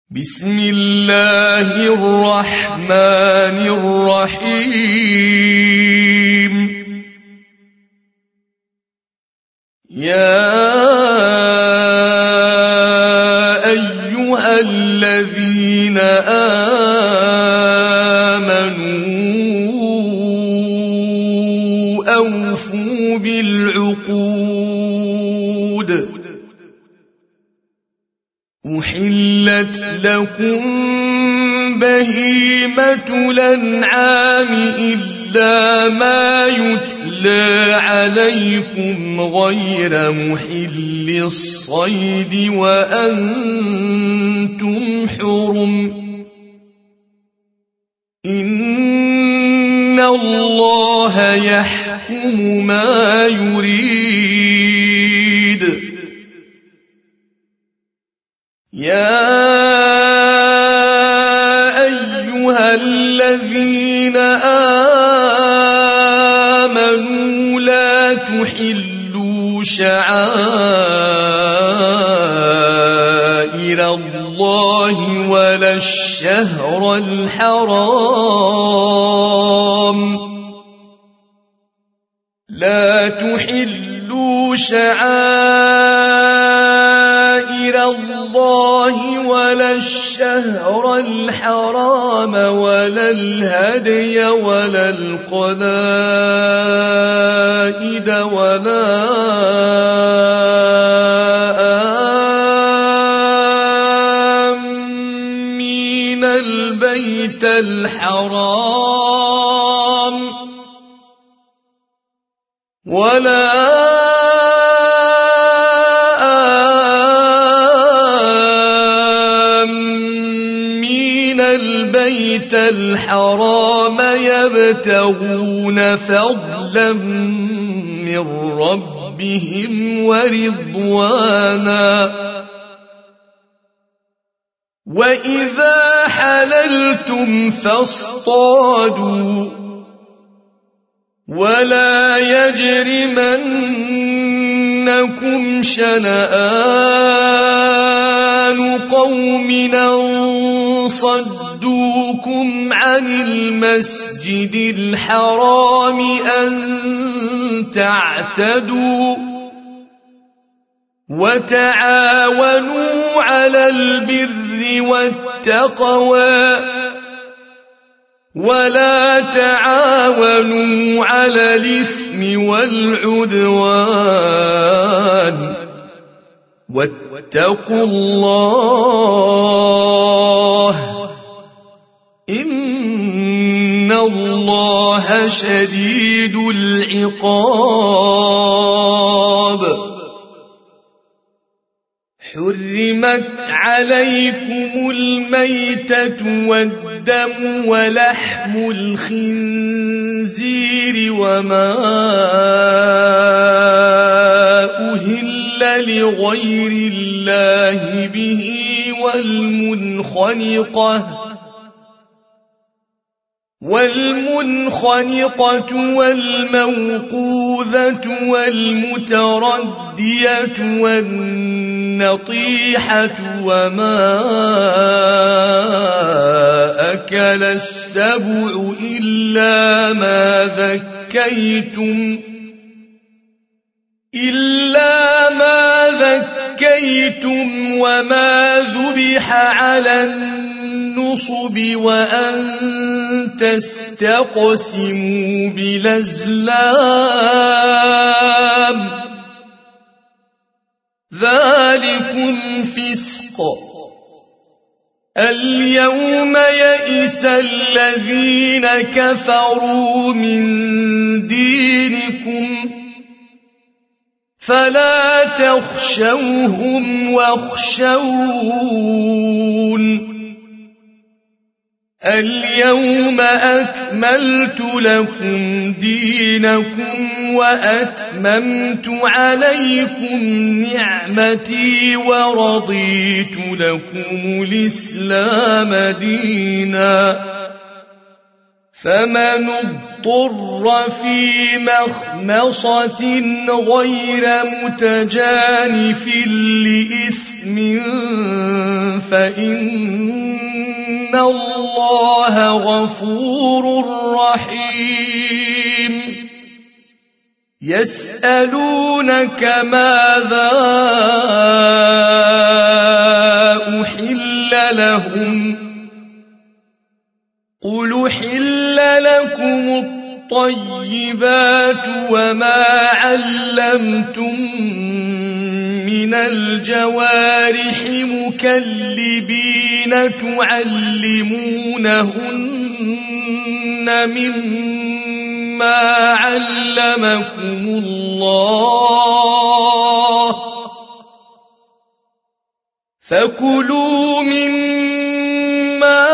بسم الله الرحمن الرحيم. يا أيها الذين آمنوا أوفوا بالعقود. أحلت لكم بهيمة الأنعام إلا ما يتلى عليكم غير محل الصيد وأنتم حرم. إن الله يحكم ما يريد. يا أيها الذين آمنوا لا تحلوا شعائر الله ولا الشهر الحرام. لا تحلوا شعائر الله ولا الشهر الحرام ولا الهدي ولا القلائد ولا آمين البيت الحرام ولا البيت الحرام يبتغون فضلا من ربهم ورضوانا. وإذا حللتم فاصطادوا ولا يجرمنكم شنآن قوم أن صدوكم عن المسجد الحرام أن تعتدوا. وتعاونوا على البر والتقوى ولا تعاونوا على الإثم والعدوان. واتقوا الله إن الله شديد العقاب. حرمت عليكم الميتة والدم ولحم الخنزير وما أهل لغير الله به والمنخنقة والموقوذة والمتردية والنطيحة وما أكل السبع إلا ما ذكيتم وما ذبح على النصب وأن تستقسموا بالأزلام. ذلكم فسق. اليوم يئس الذين كفروا من دينكم فلا تخشوهم واخشون. اليوم أكملت لكم دينكم وأتممت عليكم نعمتي ورضيت لكم الإسلام دينا. فمن اضطر في مخمصة غير متجانف لإثم فإن الله غفور رحيم يسألونك ماذا أحل لهم قل أحل لكم الطيبات وما علمتم من الجوارح مكلبين تعلمونهن مما علمكم الله فكلوا مما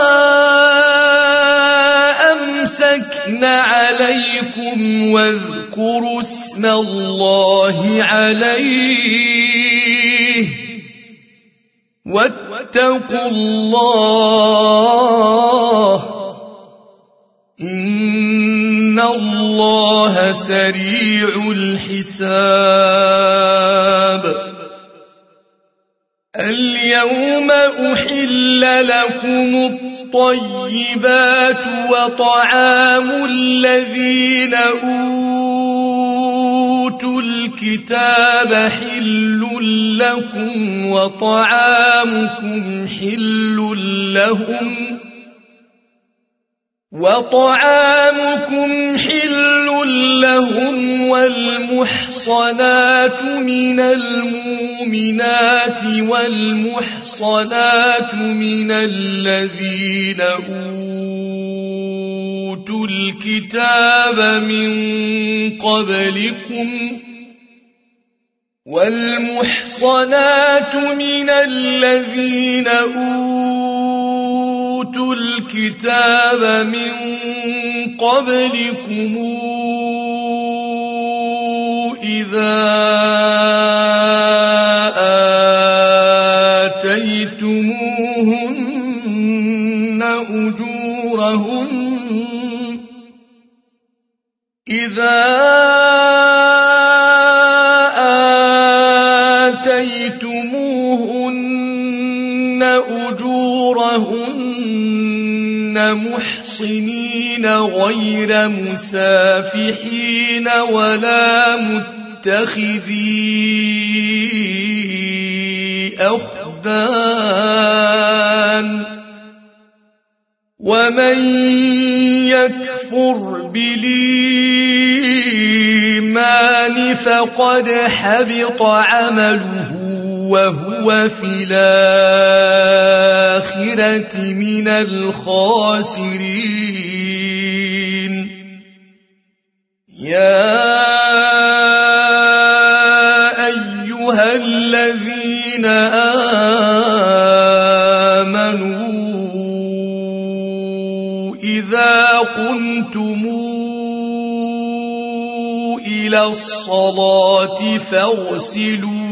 أمسكن عليكم واذكروا اسم الله عليه واتقوا الله إن الله سريع الحساب اليوم أحل لكم الطيبات وطعام الذين أوتوا الكتاب حل لكم وطعامكم حل لهم والمحصنات من المؤمنات والمحصنات من الذين أوتوا الكتاب من قبلكم إذا آتيتموهن أجورهن محصنين غير مسافحين ولا متخذي أخدان ومن يكفر بالإيمان فقد حبط عمله وهو في الآخرة من الخاسرين يا أيها الذين آمنوا إذا قمتم إلى الصلاة فاغسلوا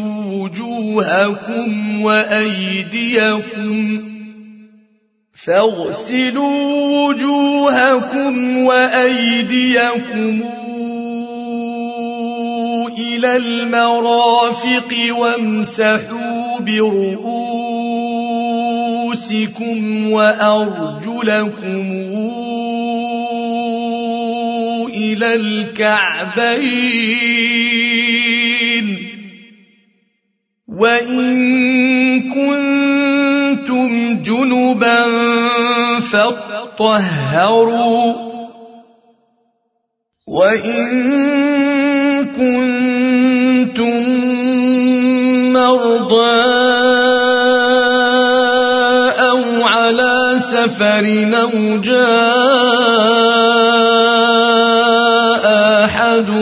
وجوهكم وأيديكم إلى المرافق وامسحوا برؤوسكم وأرجلكم إلى الكعبين وإن كنتم جنبا فاطهروا وإن كنتم مرضى أو على سفر أو جاء أحد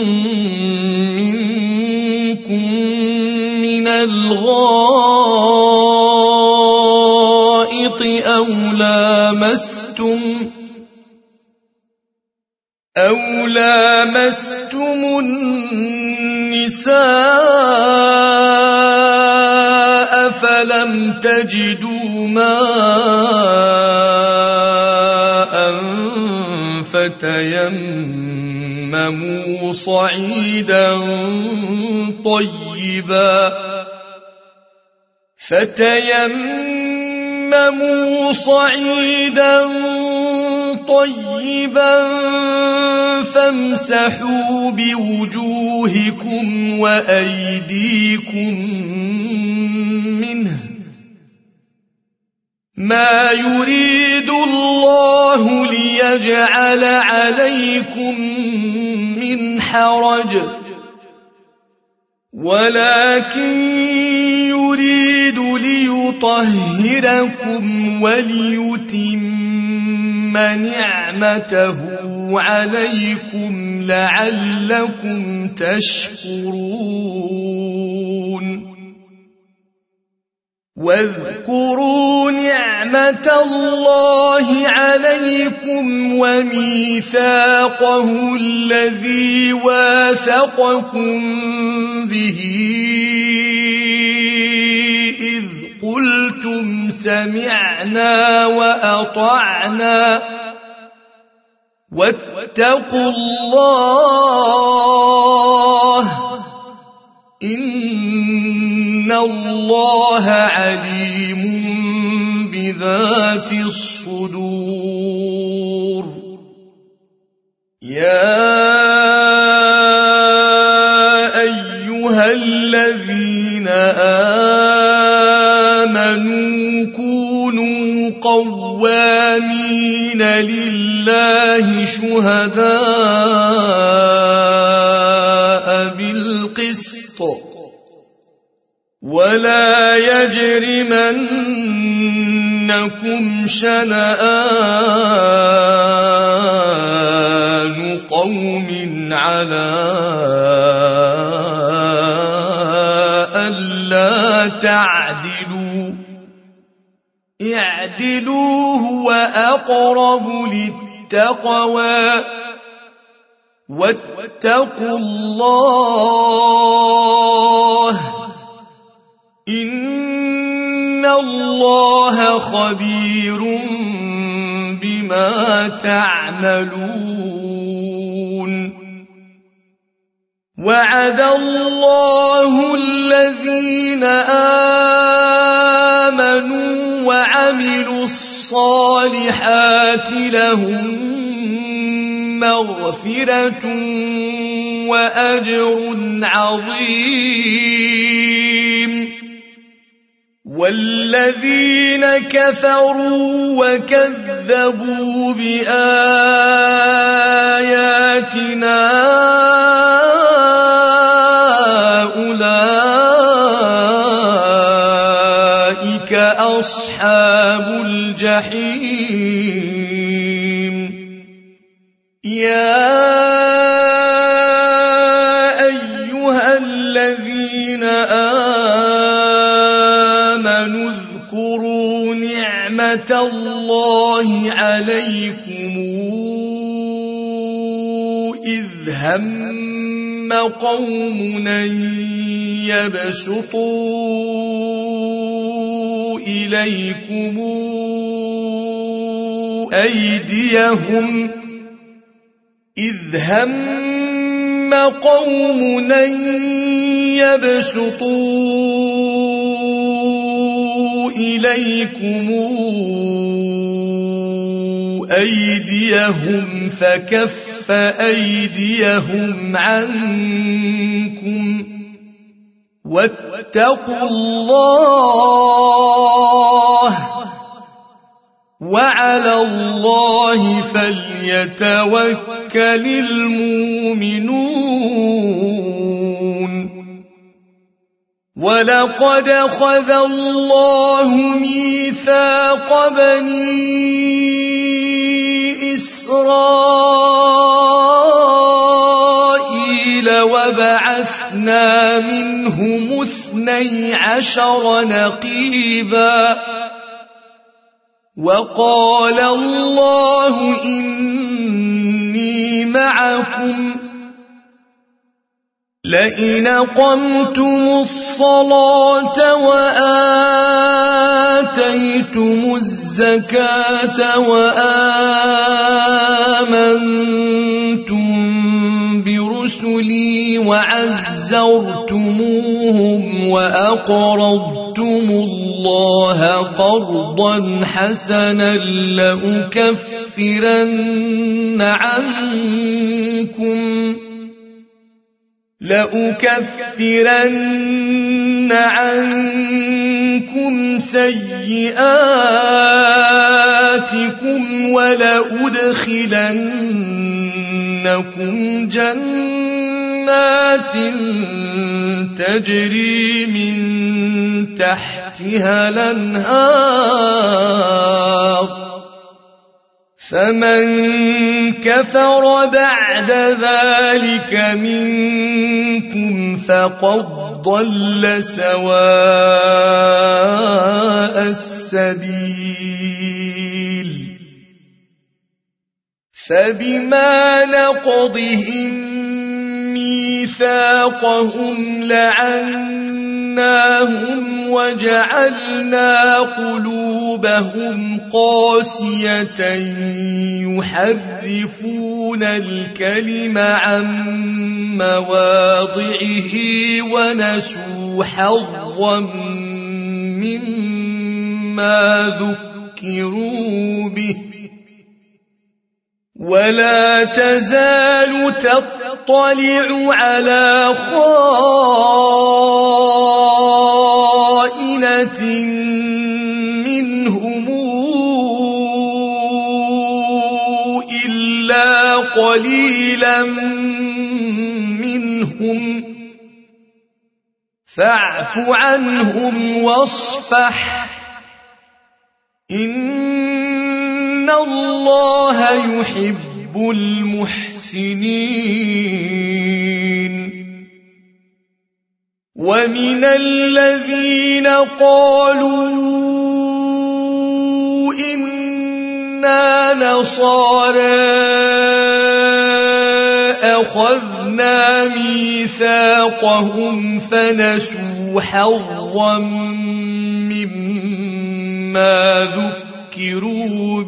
منكم من الغائط أو لامستم النساء فلم تجدوا ماء فتيمموا صعيدا طيبا فامسحوا بوجوهكم وأيديكم منه ما يريد الله ليجعل عليكم من حرج ولكن يريد ليطهركم وليتم نعمته عليكم لعلكم تشكرون واذكروا نعمة الله عليكم وميثاقه الذي واثقكم به إذ قلتم سمعنا وأطعنا واتقوا الله إن الله عليم بذات الصدور يا أيها الذين آمنوا كونوا قوامين لله شهداء بالقسط ولا يجرمنكم شنآن قوم على ألا تعدلوا اعدلوا هو أقرب للتقوى واتقوا الله إن الله خبير بما تعملون وعد الله الذين آمنوا وعملوا الصالحات لهم مغفرة وأجر عظيم والذين كفروا وكذبوا بآياتنا أولئك أصحاب الجحيم يا أيها الذين آمنوا اذكروا نعمة الله عليكم إذ هم قوم أن يبسطوا إليكم أيديهم إذ هم قوم أن يبسطوا إليكم أيديهم فكف أيديهم عنكم واتقوا الله وعلى الله فليتوكل المؤمنون ولقد أخذ الله ميثاق بني إسرائيل وبعثنا منهم 12 نقيبا وقال الله إني معكم لئن أقمتم الصلاة الصلاة وآتيتم الزكاة وآمنتم برسلي وعزرتموهم وأقرضتم الله قرضا حسنا لأكفرن عنكم سيئاتكم ولأدخلنكم جنات تجري من تحتها الأنهار فمن كفر بعد ذلك منكم فقد ضل سواء السبيل فبما نقضهم ميثاقهم لعناهم وجعلنا قلوبهم قاسية يحرفون الكلم عن مواضعه ونسوا حظا مما ذكروا به ولا تزال تطلع على خائنة منهم إلا قليلا منهم فاعف عنهم واصفح إن الله يحب المحسنين ومن الذين قالوا إنا نصارى أخذنا ميثاقهم فنسوا حظا مما ذكروا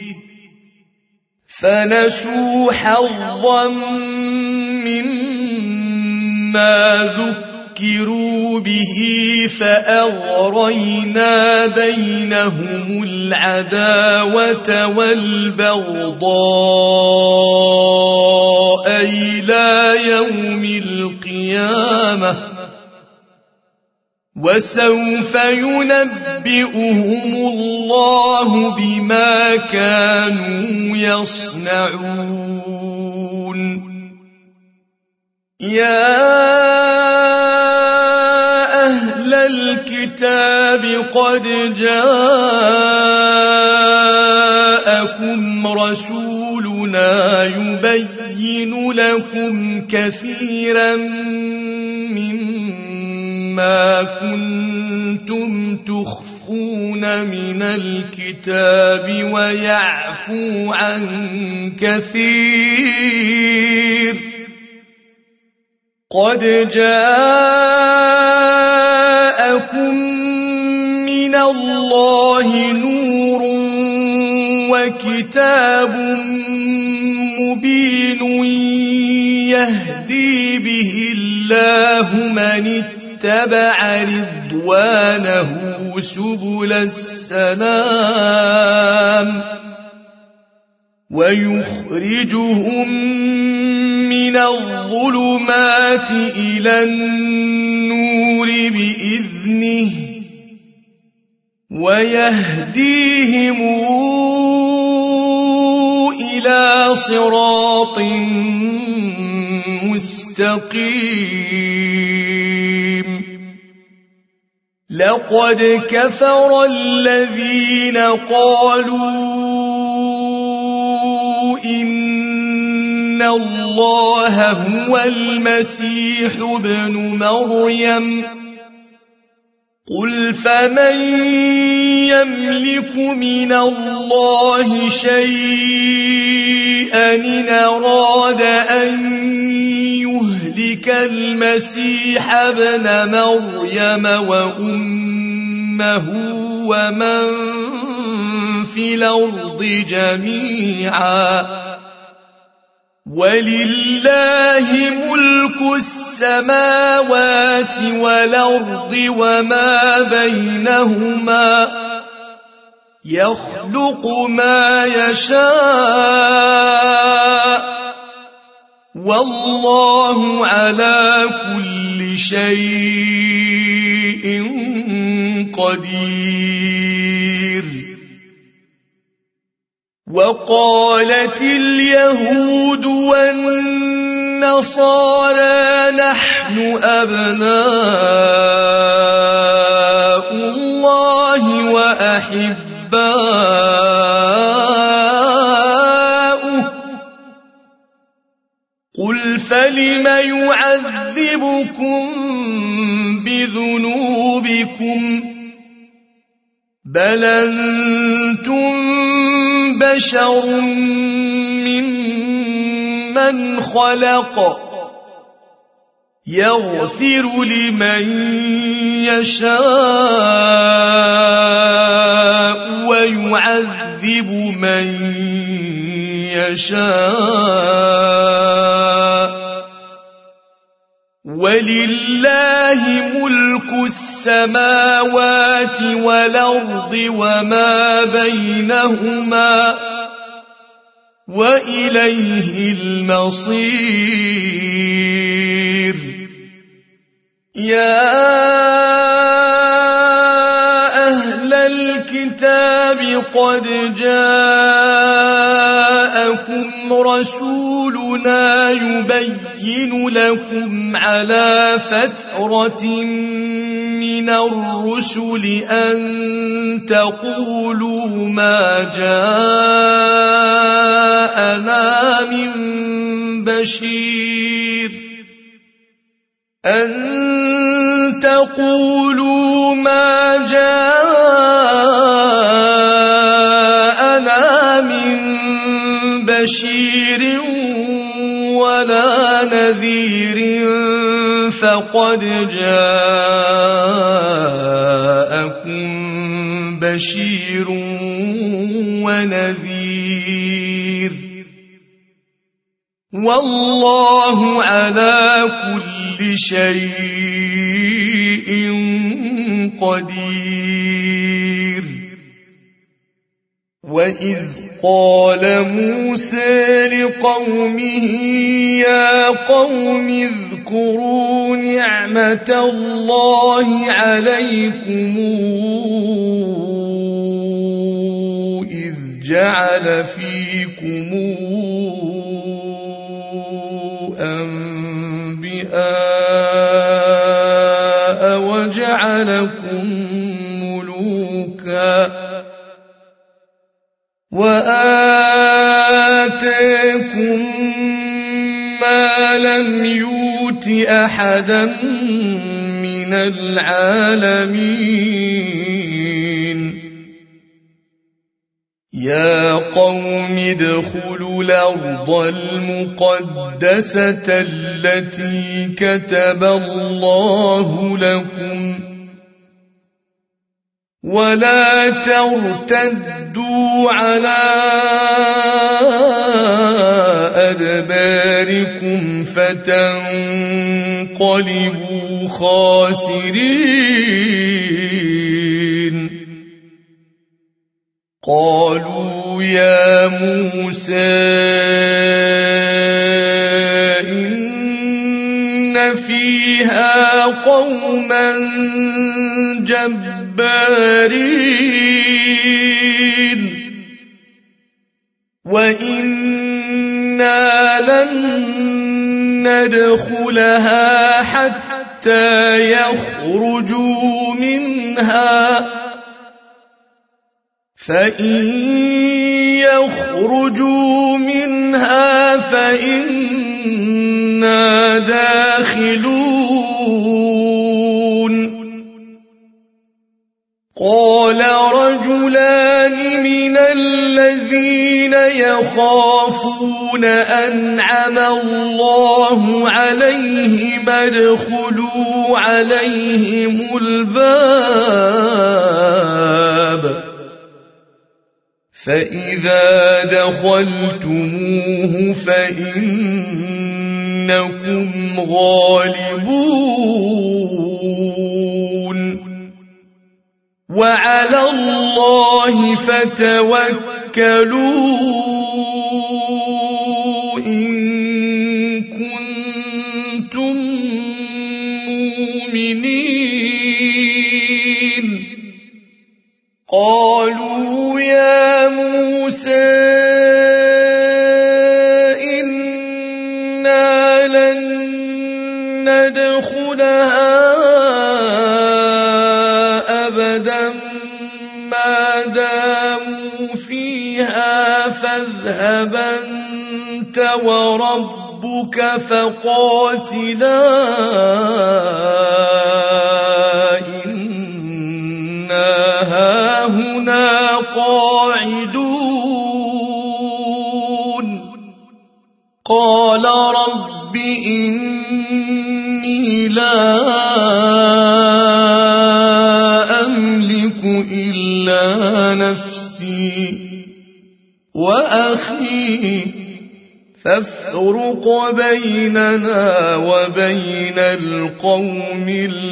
به فأغرينا بينهم العداوة والبغضاء إلى يوم القيامة وسوف ينبئهم الله بما كانوا يصنعون يا أهل الكتاب قد جاءكم رسولنا يبين لكم كثيرا مما كنتم تخفون من الكتاب ويعفو عن كثير قد جاءكم من الله نور وكتاب مبين يهدي به الله من اتبع رضوانه سبل السلام ويخرجهم من الظلمات إلى النور بإذنه ويهديهم إلى صراط مستقيم لقد كفر الذين قالوا إن الله هو المسيح ابن مريم قل فمن يملك من الله شيئا إن أراد أن يهلك المسيح ابن مريم وأمه ومن في الأرض جميعا ولله ملك السماوات والأرض وما بينهما يخلق ما يشاء والله على كل شيء قدير. وقالت اليهود والنصارى نحن أبناء الله وأحباؤه قل فلم يعذبكم بذنوبكم بل أنتم بشر ممن خلق يغفر لمن يشاء ويعذب من يشاء ولله ملك السماوات والأرض وما بينهما وإليه المصير. يا أهل الكتاب قد جاءكم رسولنا يبين لكم على فترة من الرسل أن تقولوا ما جاءنا من بشير ولا نذير فقد جاءكم بشير ونذير والله على كل شيء قدير. وإذ قال موسى لقومه يا قوم اذكروا نعمة الله عليكم إذ جعل فيكم أنبياء وجعلكم ملوكا وآتاكم ما لم يؤت أحدا من العالمين. يا قوم ادخلوا الأرض المقدسة التي كتب الله لكم ولا ترتدوا على أدباركم فتنقلبوا خاسرين. قالوا يا موسى إن فيها قوما جبارين وإنا لن ندخلها حتى يخرجوا منها فإن يخرجوا منها فإنا داخلون. قال رجلان من الذين يخافون أنعم الله عليهم ادخلوا عليهم الباب فإذا دخلتموه فإنكم غالبون وعلى الله فتوكلوا إن كنتم مؤمنين قالوا يا موسى إنا لن ندخلها أبدا ما داموا فيها فاذهب أنت وربك فقاتلا إنا هاهنا قاعدون قال رب إني لا أملك إلا نفسي وأخي فافرق بيننا وبين القوم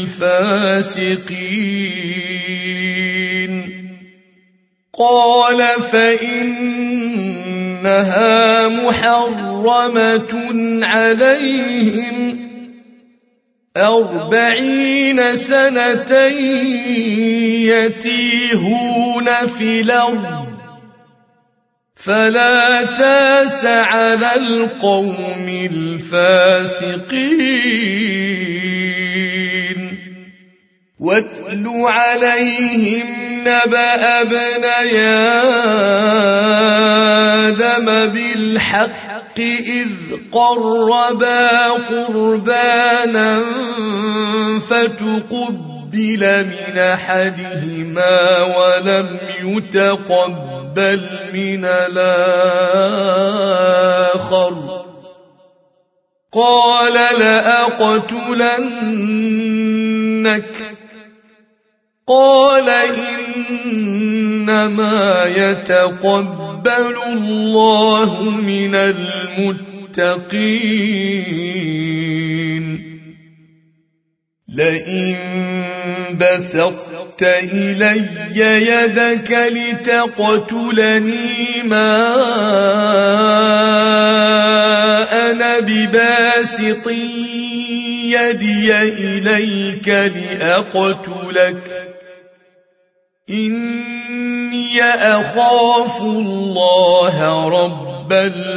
الفاسقين قال فإنها محرمة عليهم 40 سنة يتيهون في الأرض فلا تاس على القوم الفاسقين واتل عليهم نبأ ابني آدم بالحق إذ قربا قربانا فتقبل من أحدهما ولم يتقبل من الآخر قال لأقتلنك قال إنما يتقبل الله من المتقين لئن بسطت إلي يدك لتقتلني ما أنا بباسط يدي إليك لأقتلك إني أخاف الله رب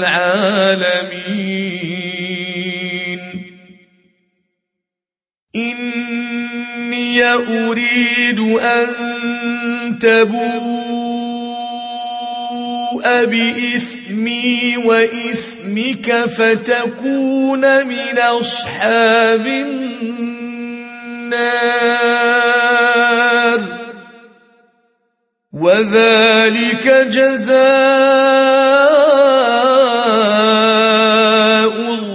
العالمين إني أريد أن تبوء بإثمي وإثمك فتكون من أصحاب النار وذلك جزاء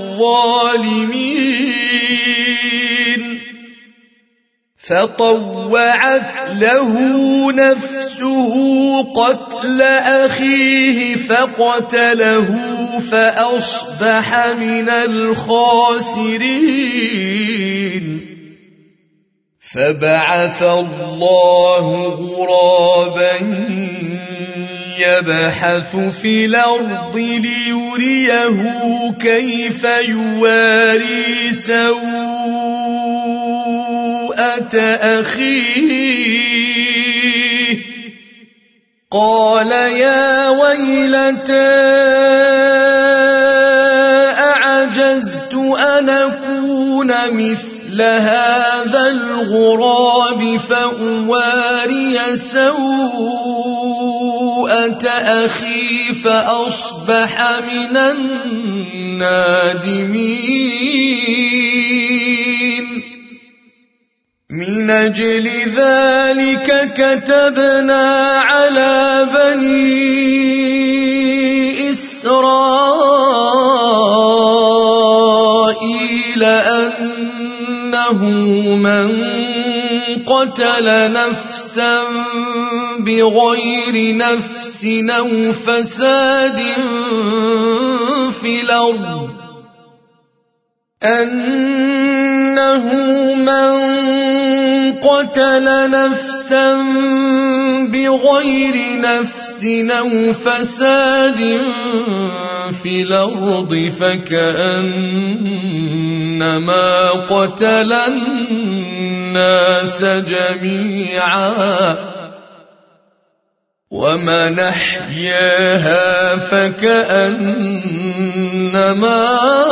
الظالمين فطوعت له نفسه قتل أخيه فقتله فأصبح من الخاسرين فبعث الله غرابا يبحث في الأرض ليريه كيف يواري سوءة أخيه قال يا ويلتى أعجزت أن أكون مثل هذا الغراب فأواري سوءة أخي فأصبح من النادمين من أجل ذلك كتبنا على بني إسرائيل أنه من قتل نفسا بغير نفس أو فساد في الأرض أنه من قتل نفسا بغير نفس أو فساد في الأرض فكأنما قتل الناس جميعا ومن أحياها فكأنما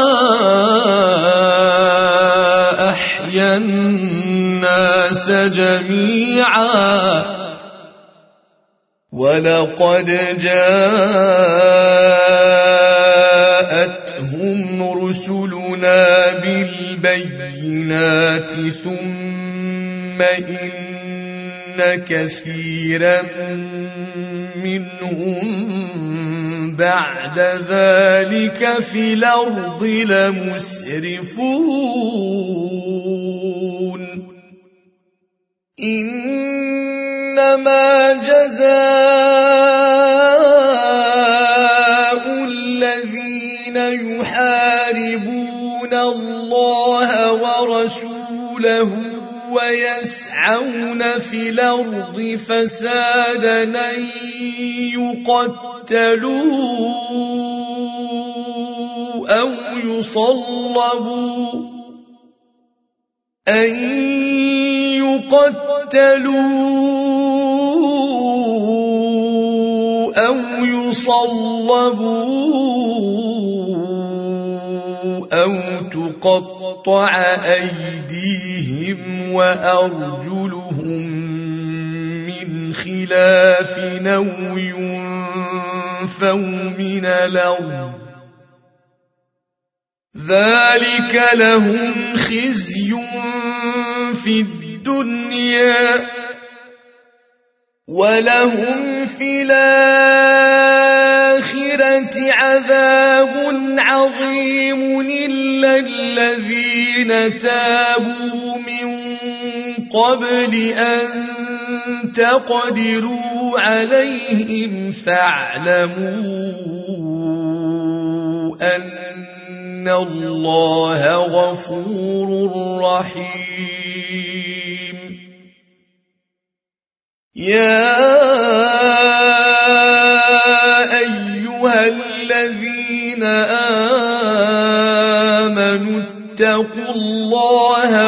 أحيا الناس جميعا ولقد جاءتهم رسلنا بالبينات ثم إن كثيرا منهم بعد ذلك في الأرض لمسرفون إنما جزاء الذين يحاربون الله ورسوله ويسعون في الأرض فسادا أن يقتلوا أو يصلبوا أو تقطع أيديهم وأرجلهم من خلاف أو ينفوا من الأرض ذلك لهم خزي في الدنيا ولهم في الآخرة عذاب عظيم إلا الذين تابوا من قبل أن تقدروا عليهم فاعلموا أن الله غفور رحيم يا أيها الذين آمنوا اتقوا الله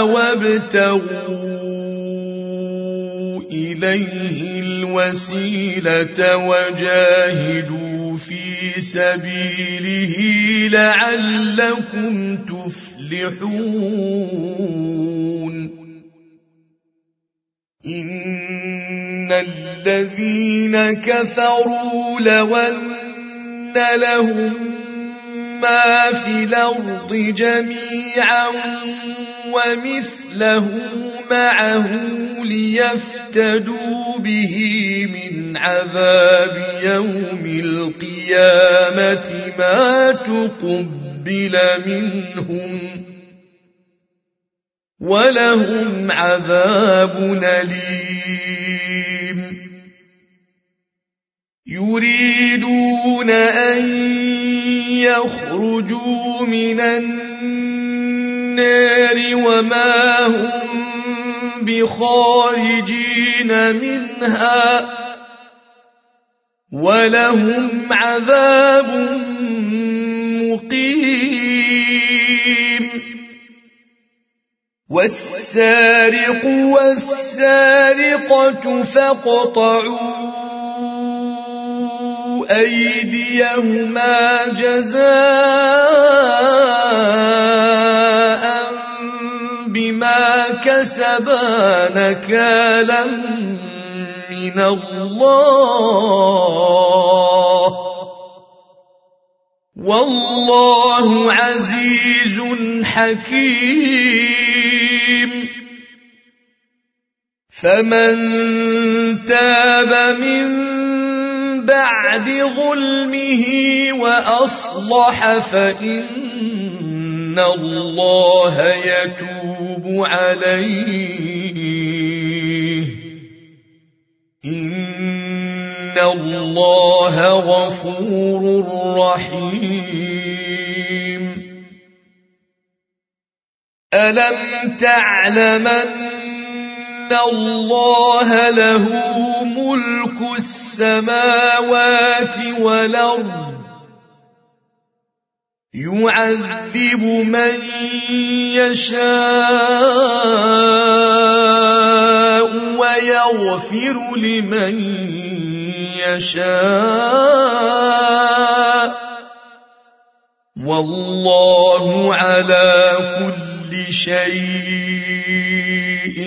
وابتغوا إليه الوسيلة وجاهدوا في سبيله لعلكم تفلحون إن الذين كفروا لو أن لهم ما في الأرض جميعا ومثله معه ليفتدوا به من عذاب يوم القيامة ما تقبل منهم ولهم عذاب أليم يريدون أن يخرجوا من النار وما هم بخارجين منها ولهم عذاب مقيم والسارق والسارقة فاقطعوا أيديهما جزاء بما كسبا نكالا من الله والله عزيز حكيم فمن تاب من بعد ظلمه وأصلح فإن الله يتوب عليه إن الله غفور رحيم ألم تعلم أن الله له ملك السماوات والأرض يعذب من يشاء ويغفر لمن يشاء والله على كل شيء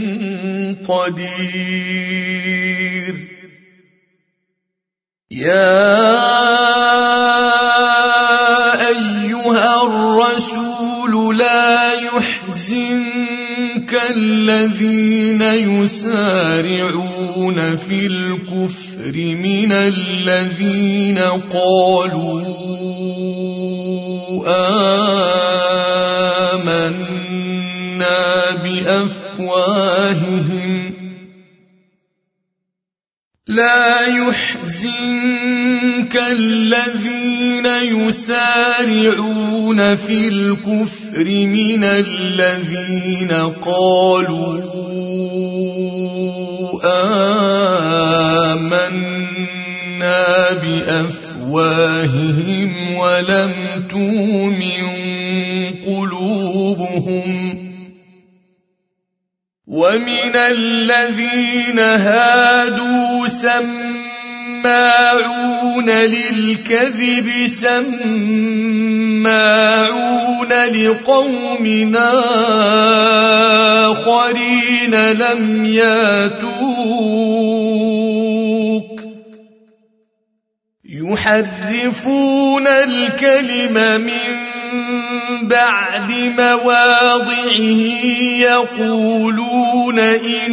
قدير يا أيها الرسول لا يحزنك الذين يسارعون في الكفر من الذين قالوا آمنا بأفواههم لا يحزنك الذين يسارعون في الكفر من الذين قالوا آمنا بأفواههم ولم تؤمن قلوبهم ومن الذين هادوا سماعون للكذب سماعون لقوم آخرين لم ياتوك يحرفون الكلم من بعد مواضعه يقولون إن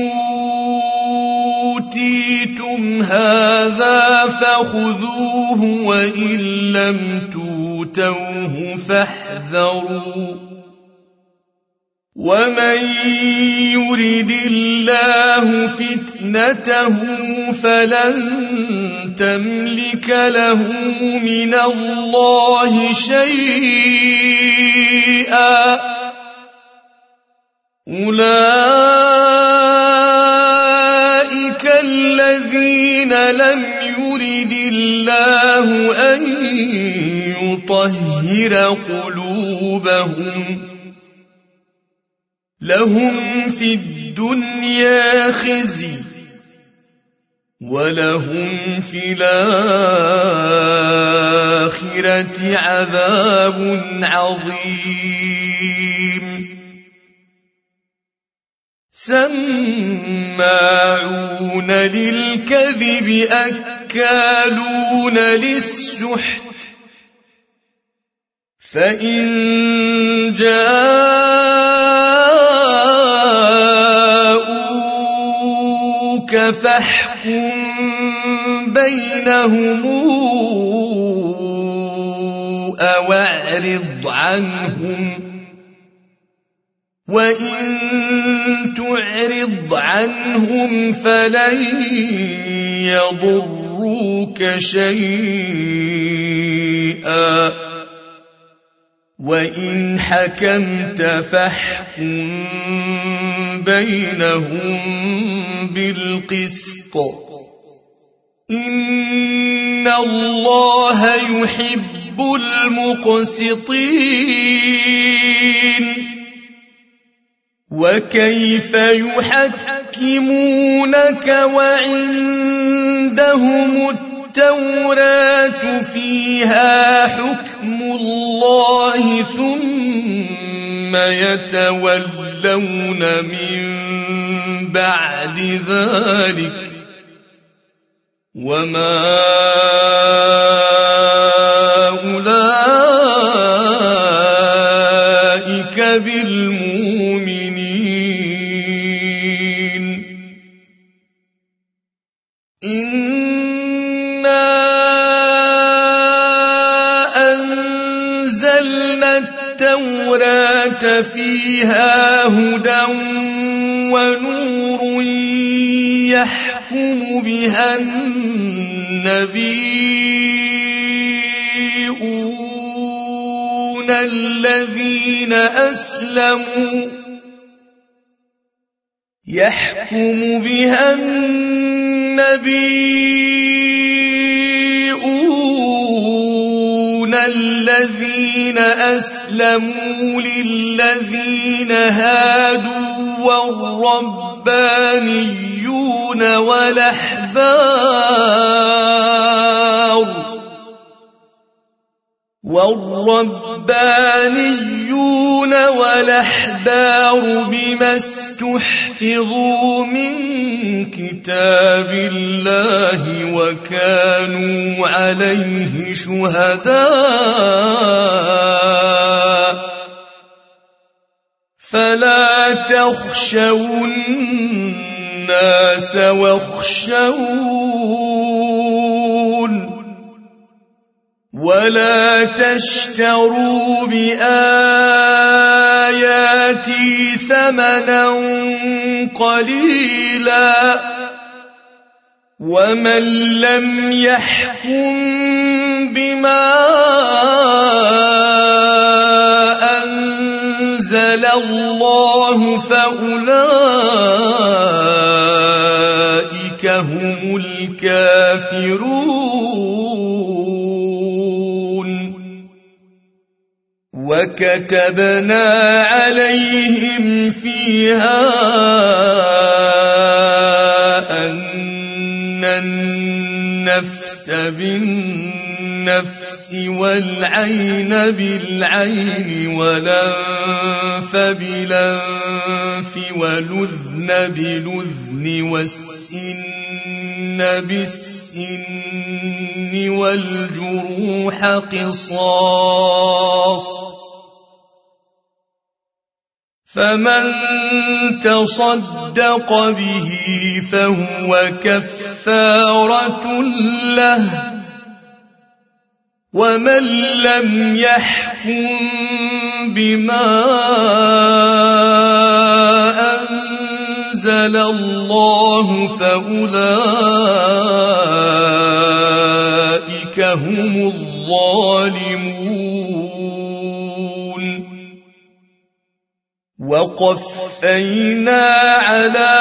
أوتيتم هذا فخذوه وإن لم توتوه فاحذروا ومن يرد الله فتنته فلن تملك له من الله شيئا أولئك الذين لم يرد الله أن يطهر قلوبهم لهم في الدنيا خزي ولهم في الآخرة عذاب عظيم سماعون للكذب أكالون للسحت فإن جاءوك فاحكم بينهم أو اعرض عنهم وإن تعرض عنهم فلن يضروك شيئا وإن حكمت فاحكم بينهم بالقسط إن الله يحب المقسطين وكيف يحكمونك وعندهم التوراة فيها حكم الله ثم يتولون من بعد ذلك وما أولئك بالمؤمنين أنزلنا التوراة فيها هدى ونور يحكم بها النبيون الذين أسلموا للذين هادوا والربانيون والأحبار بما استحفظوا من كتاب الله وكانوا عليه شهداء فلا تخشوا الناس واخشون ولا تشتروا بآياتي ثمنا قليلا ومن لم يحكم بما أنزل الله فأولئك هم الكافرون. وكتبنا عليهم فيها أن النفس بالنفس والعين بالعين والأنف بالأنف والأذن بالأذن والسن بالسن والجروح قصاص فمن تصدق به فهو كفارة له ومن لم يحكم بما أنزل الله فأولئك هم الظالمون. وقفينا على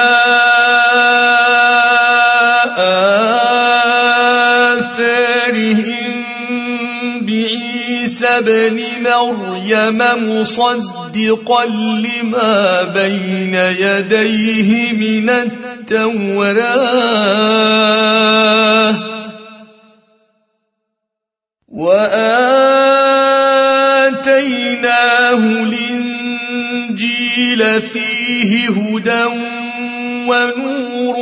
آثارهم بعيسى ابن مريم مصدقا لما بين يديه من التوراة وآتيناه الإنجيل فيه هدى ونور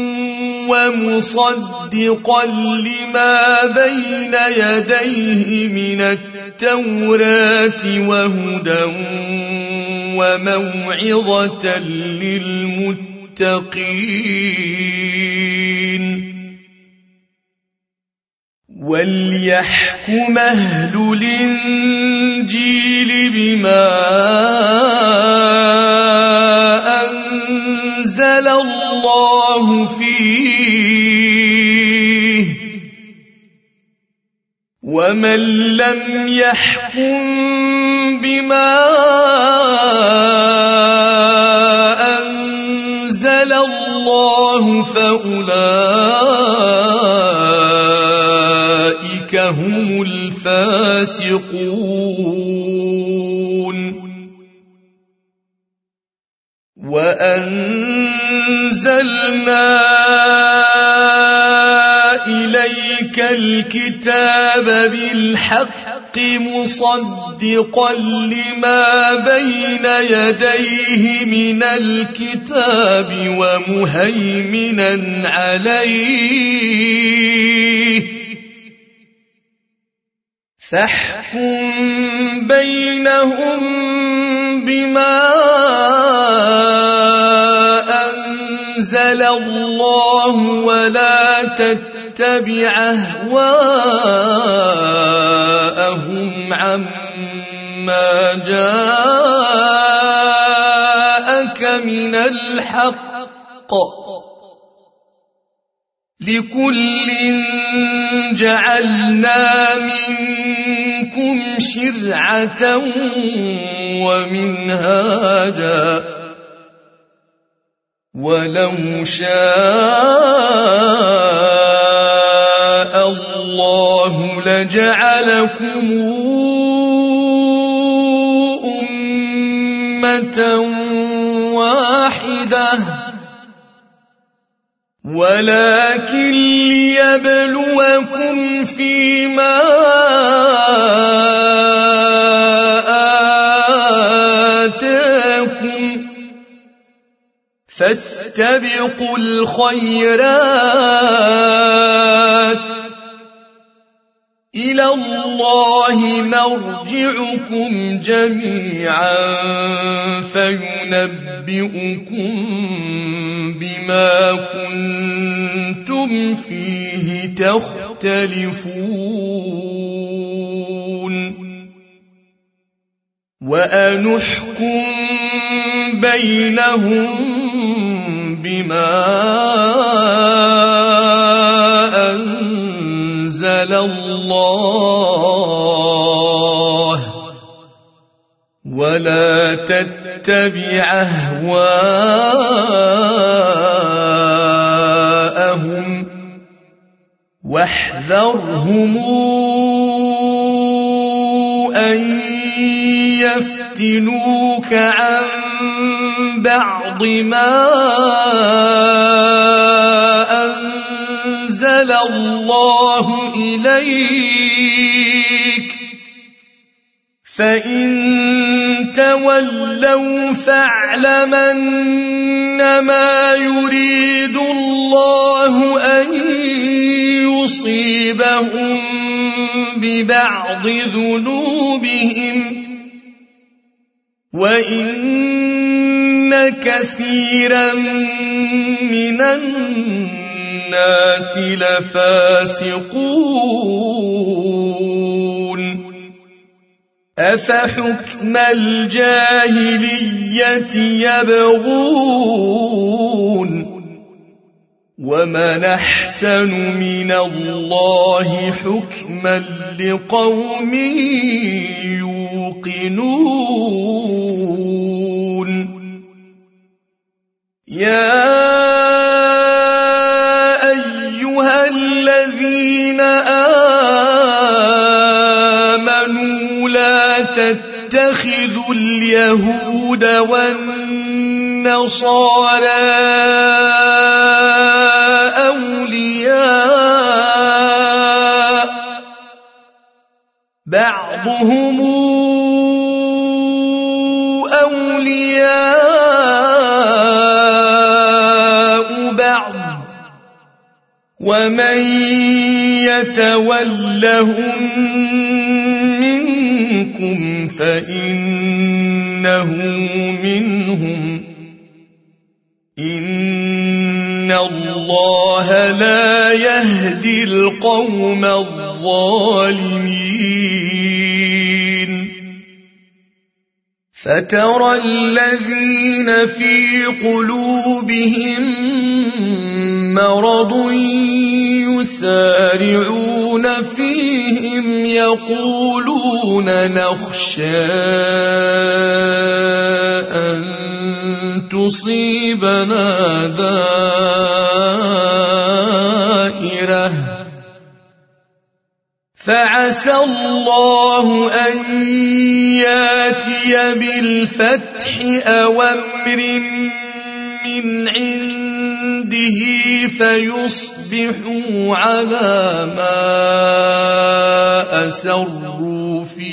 ومصدقا لما بين يديه من التوراة وهدى وموعظة للمتقين. وليحكم أهل الإنجيل بما أنزل الله فيه ومن لم يحكم بما أنزل الله فأولئك هم الفاسقون. وأنزلنا إليك الكتاب بالحق مصدقا لما بين يديه من الكتاب ومهيمنا عليه فاحكم بينهم بما أنزل الله ولا تتبع تتبع أهواءهم عما جاءك من الحق لكل جعلنا منكم شرعة ومنهاجا ولو شاء الله لجعلكم أمة واحدة ولكن ليبلوكم فيما آتاكم فاستبقوا الخيرات إلى الله مرجعكم جميعا فينبئكم بما كنتم فيه تختلفون وأنحكم بينهم بما أنزل الله ولا تتبع أهواءهم واحذرهم أن يفتنوك عن بعض ما أنزل الله إليك فإن تولوا فاعلم أنما يريد الله أن يصيبهم ببعض ذنوبهم وإن كثيرا من الناس لفاسقون أفحكم الجاهلية يبغون ومن أحسن من الله حكما لقوم يوقنون يا أيها الذين آمنوا لا تتخذوا اليهود والنصارى أولياء بعضهم أولياء بعض ومن يتولهم منكم فإنه منهم إن الله لا يهدي القوم الظالمين فترى الذين في قلوبهم مرض يسارعون فيهم يقولون نخشى أن تصيبنا دائرة فعسى الله أن ياتي بالفتح أو أمر من عنده فيصبحوا على ما أسروا في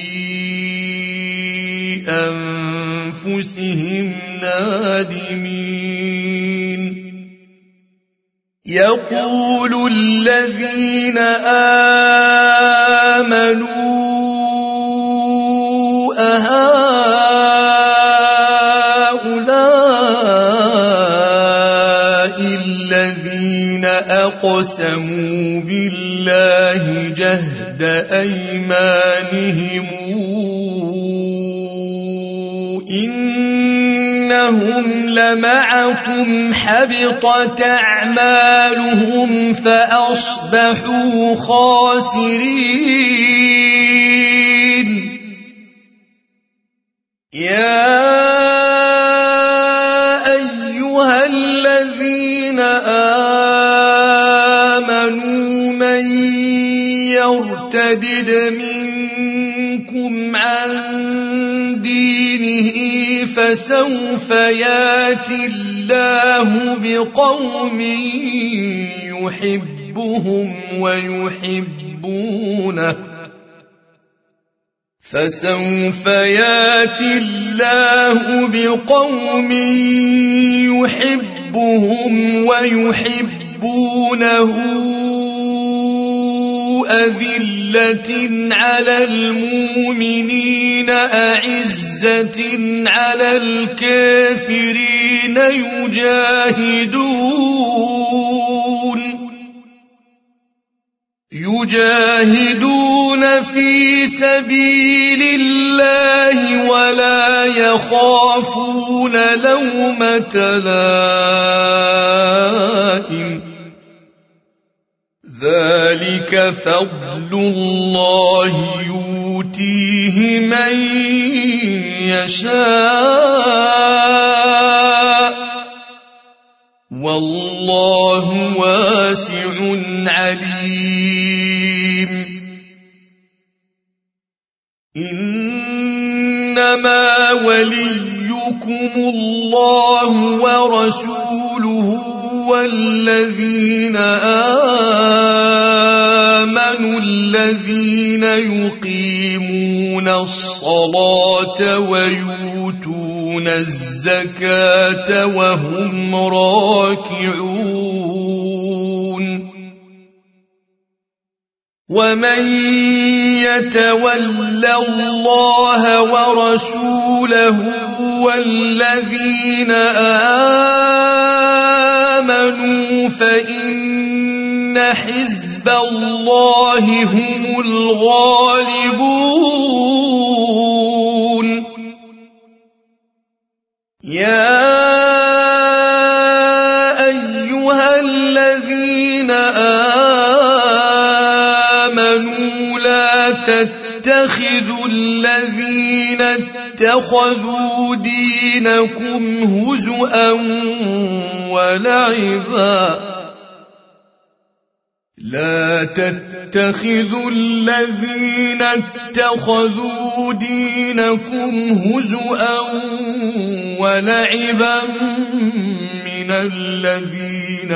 أنفسهم نادمين يقول الذين آمنوا أهؤلاء الذين أقسموا بالله جهد أيمانهم إنهم لمعكم حبطت أعمالهم فأصبحوا خاسرين يا أيها الذين آمنوا من يرتدد منكم عن دينه فسوف ياتي الله بقوم يحبهم ويحبونه فسوف ياتي الله بقوم يحبهم ويحبونه أذلة على المؤمنين أعزة على الكافرين يجاهدون في سبيل الله ولا يخافون لومة لائم ذلك فضل الله يؤتيه من يشاء والله واسع عليم إنما وليكم الله ورسوله والذين آمنوا الذين يقيمون الصلاة ويؤتون الزكاة وهم راكعون ومن يتول الله ورسوله والذين آمنوا فإن حزب الله هم الغالبون يا أيها الذين آمنوا لا تتخذوا الذين اتخذوا دينكم هزؤا ولعبا لا تتخذوا الذين اتخذوا دينكم هزؤا ولعبا من الذين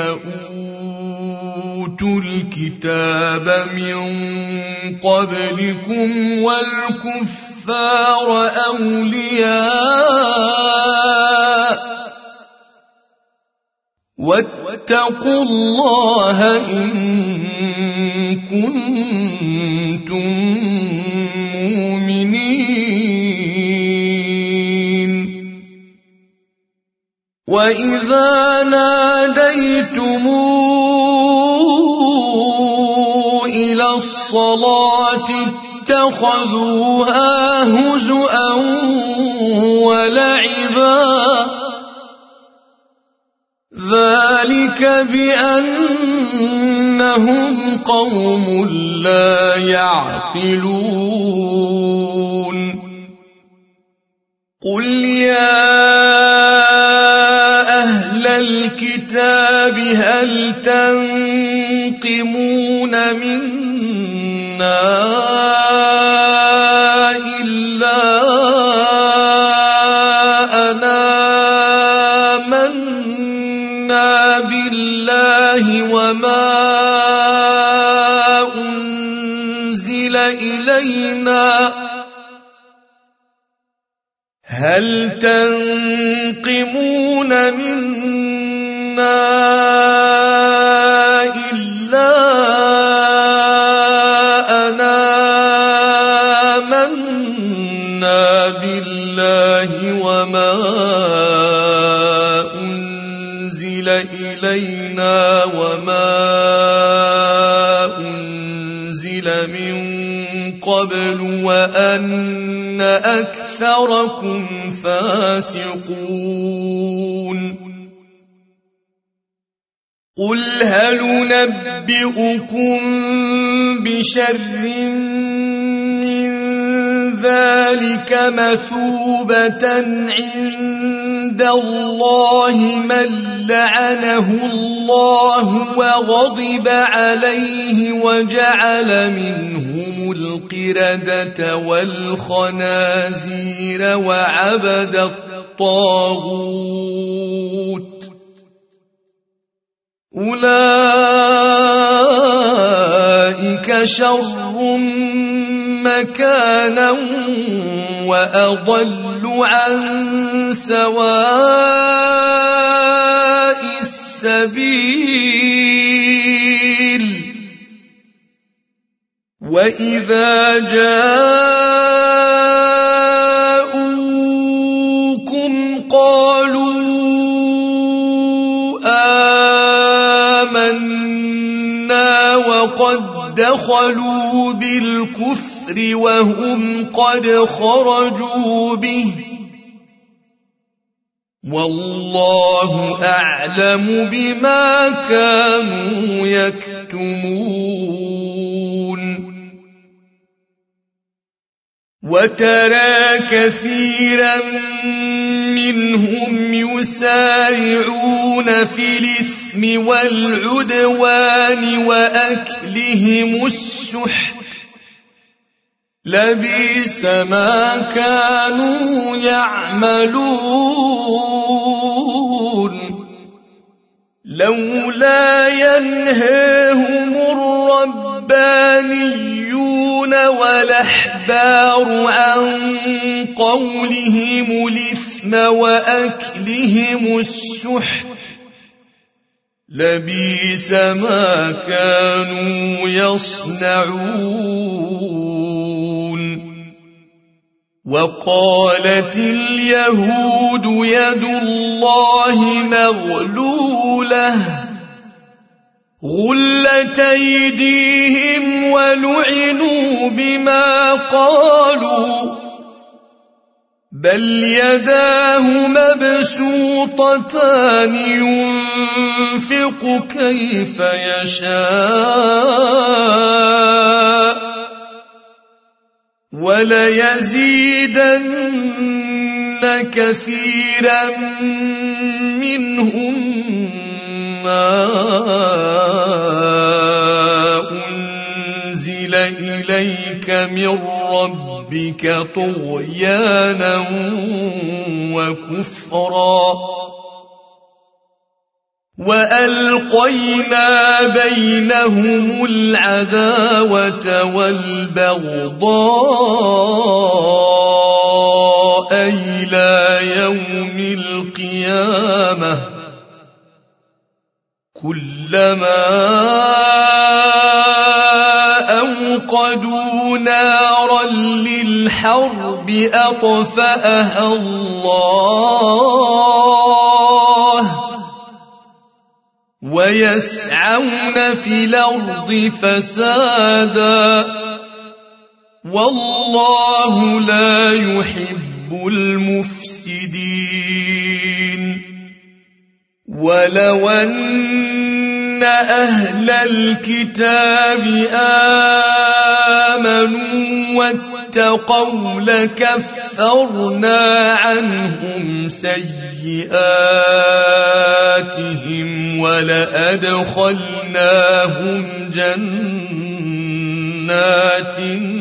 أوتوا الكتاب من قبلكم والكفار أولياء واتقوا الله إن كنتم مؤمنين وإذا ناديتم إلى الصلاة اتخذوها هزؤا ولعبا ذلك بأنهم قوم لا يعقلون قل يا أهل الكتاب هل تنقمون منا إلا بالله وما أنزل إلينا هل تنقمون منا إلا آمنا بالله وما أنزل إلينا وما أنزل من قبل وأن أكثركم فاسقون قل هل ننبئكم بشر من ذلك مثوبة عند الله من لعنه الله وغضب عليه وجعل منهم القردة والخنازير وعبد الطاغوت أولئك شر مكانا وأضل عن سواء السبيل وإذا جاءوكم قالوا آمنا وقد دخلوا بالكفر وهم قد خرجوا به والله أعلم بما كانوا يكتمون وترى كثيرا منهم يسارعون في الإثم والعدوان وأكلهم السحت لبئس ما كانوا يعملون لولا ينهاهم الربانيون والأحبار عن قولهم الإثم وأكلهم السحت لبئس ما كانوا يصنعون وقالت اليهود يد الله مغلولة غلت أيديهم ولعنوا بما قالوا بل يداه مبسوطتان ينفق كيف يشاء وليزيدن كثيرا منهم ما أنزل إليك من ربك طغيانا وكفرا وألقينا بينهم العداوة والبغضاء إلى يوم القيامة كلما أوقدوا نارا للحرب أطفأها الله ويسعون في الأرض فسادا والله لا يحب المفسدين ولو أن أهل الكتاب آمنوا واتقوا لكفرنا عنهم سيئاتهم ولأدخلناهم جنات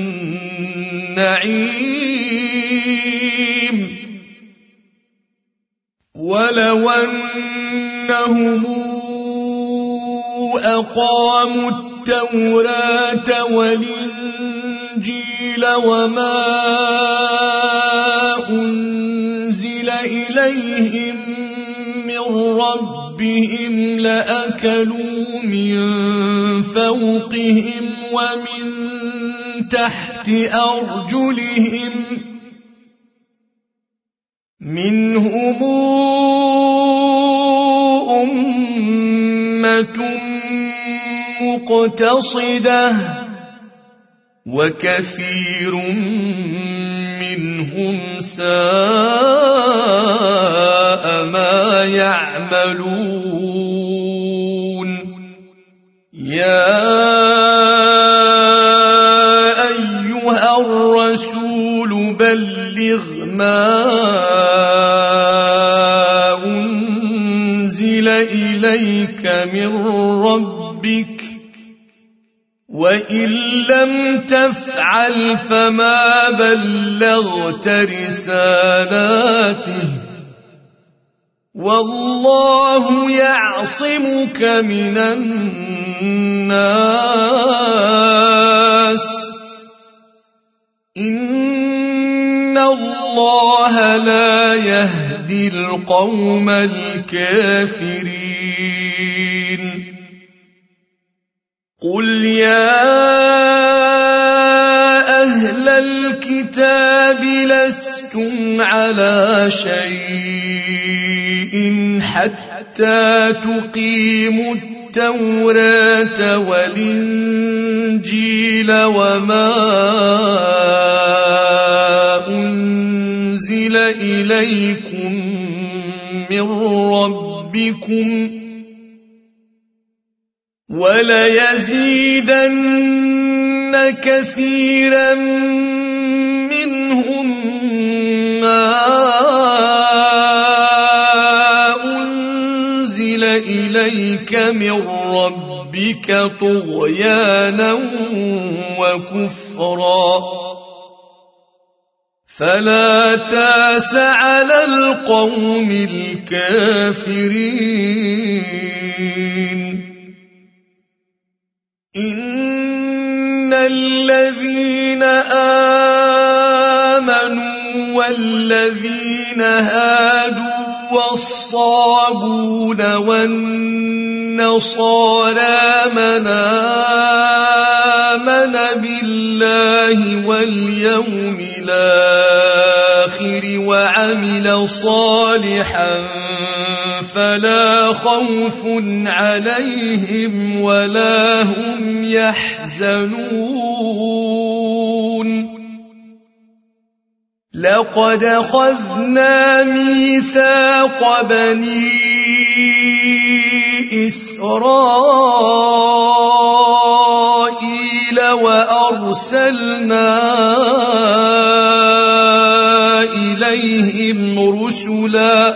النعيم ولو أنهم أقاموا التوراة والإنجيل وما أنزل إليهم من ربهم لأكلوا من فوقهم ومن تحت أرجلهم منهم أمة مقتصدة وكثير منهم ساء ما يعملون. يا أيها الرسول بلغ ما أنزل إليك من ربك، وإن لم تفعل فما بلغت رسالاته، والله يعصمك من الناس، إن الله لا يهدي القوم الكافرين. قل يا أهل الكتاب لستم على شيء حتى تقيموا التوراة والإنجيل وما أنزل إليكم من ربكم، وليزيدن كثيرا منهم ما أنزل إليك من ربك طغيانا وكفرا، فلا تاس على القوم الكافرين. إن الذين آمنوا والذين هادوا والصابون والنصارى من آمن بالله واليوم الآخر وعمل صالحا فلا خوف عليهم ولا هم يحزنون. لقد أخذنا ميثاق بني إسرائيل وأرسلنا إليهم رسلا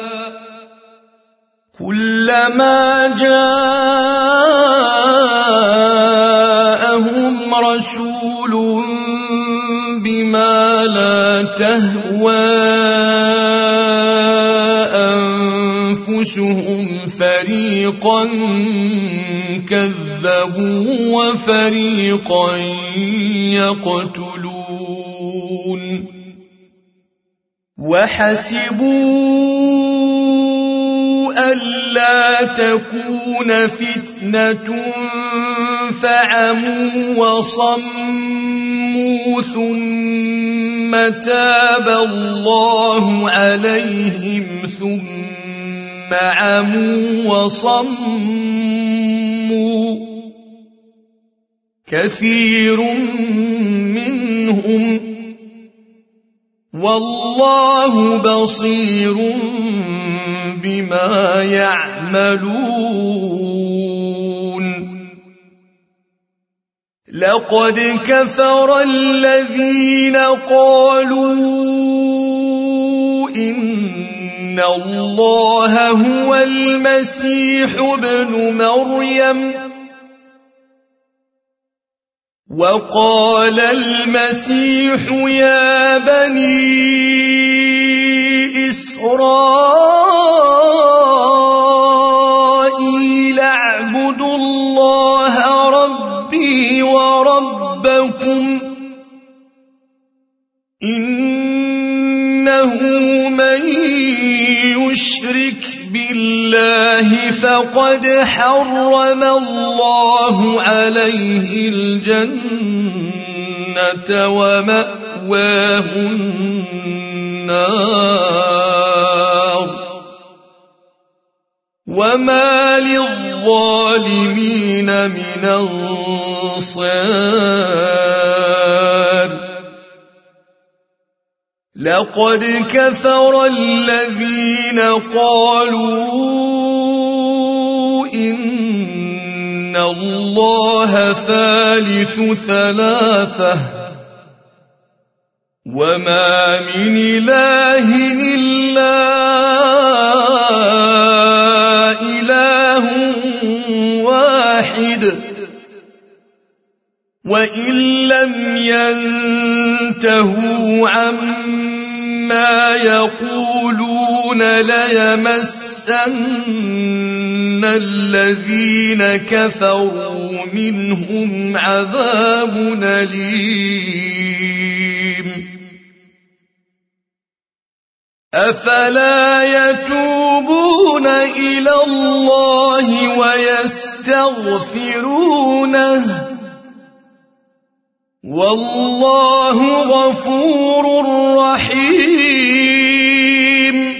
كلما جاءهم رسول بما لا تهوى أنفسهم فريقا كذبوا وفريقا يقتلون. وحسبوا ألا تكون فتنة فعموا وصموا ثم تاب الله عليهم ثم عموا وصموا كثير منهم والله بصير بما يعملون. لقد كفر الذين قالوا إن الله هو المسيح ابن مريم، وقال المسيح يا بني إسرائيل اعبدوا الله ربي وربكم إنه من يشرك بالله فقد حرم الله عليه الجنة ومأواه النار وما للظالمين من أنصار. لقد كفر الذين قالوا إن الله ثالث ثلاثة وما من إله إلا إله واحد وإن لم ينتهوا عما يقولون ليمسن الذين كفروا منهم عذاب أليم أفلا يتوبون إلى الله ويستغفرونه والله غفور رحيم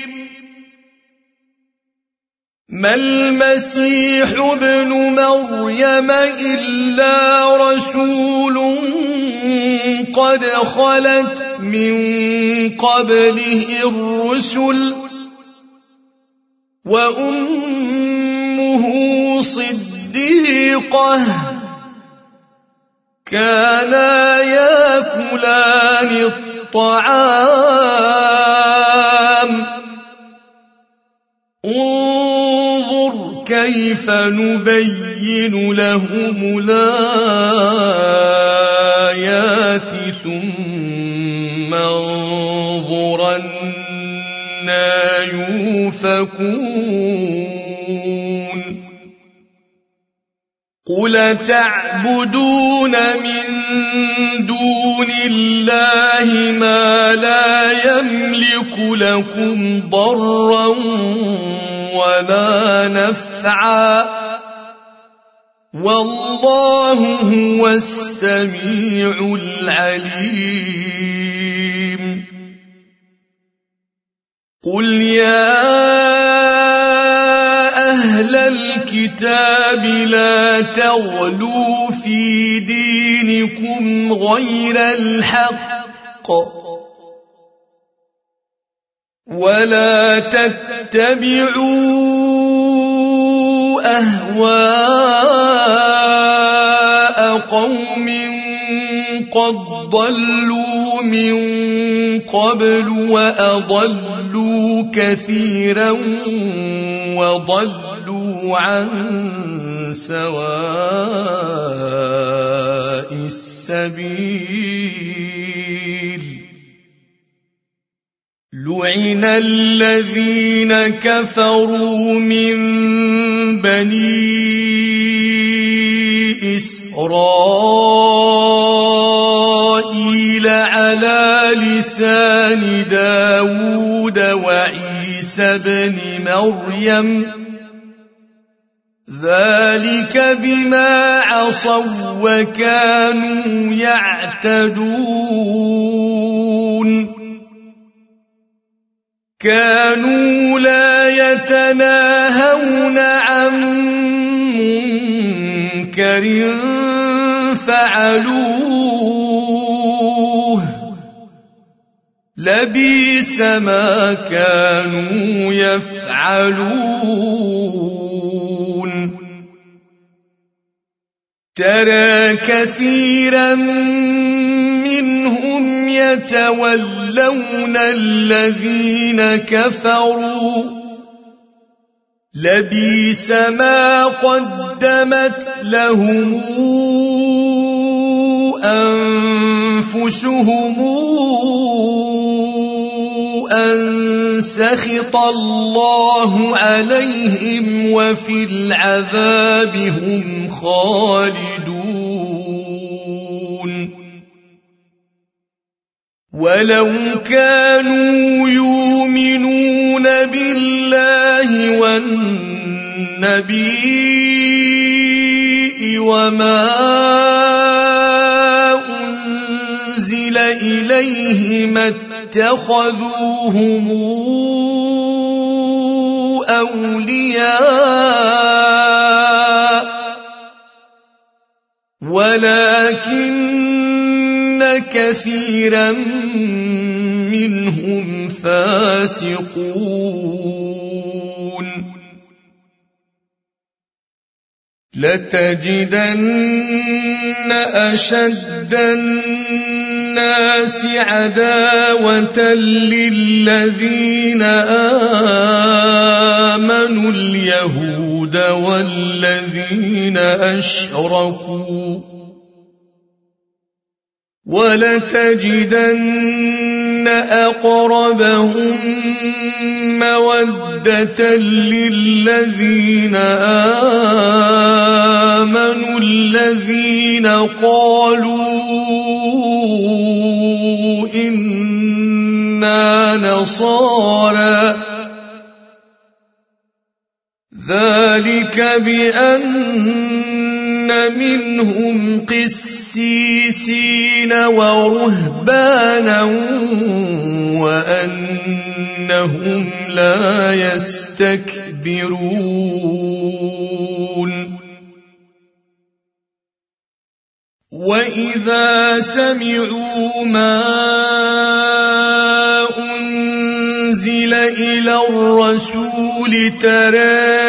ما المسيح ابن مريم إلا رسول قد خلت من قبله الرسل وأمه صديقة كانا ياكلان الطعام انظر كيف نبين لهم الآيات ثم انظر أنى يؤفكون قل تعبدون من دون الله ما لا يملك لكم ضرا ولا نفعا والله هو السميع العليم قل يا أهل الكتاب لا تغلوا في دينكم غير الحق ولا تتبعوا أهواء قوم قد ضلوا من قبل وأضلوا كثيرا وضلوا عن سواء السبيل لعن الذين كفروا من بني إسرائيل على لسان داود وعيسى بن مريم ذلك بما عصوا وكانوا يعتدون كانوا لا يتناهون عن منكر فعلوه لبئس ما كانوا يفعلون ترى كثيرا منهم يتولون الذين كفروا لبئس ما قدمت لهم أنفسهم أن سخط الله عليهم وفي العذاب هم خالدون ولو كانوا يؤمنون بالله والنبي وما أنزل إليه ما اتخذوهم أولياء ولكن كثيرا منهم فاسقون لتجدن أشد الناس عداوة للذين آمنوا اليهود والذين أشركوا ولتجدن أقربهم مودة للذين آمنوا الذين قالوا إنا نصارى ذلك بأن منهم قسيسين ورهبانا وأنهم لا يستكبرون وإذا سمعوا ما أنزل إلى الرسول ترى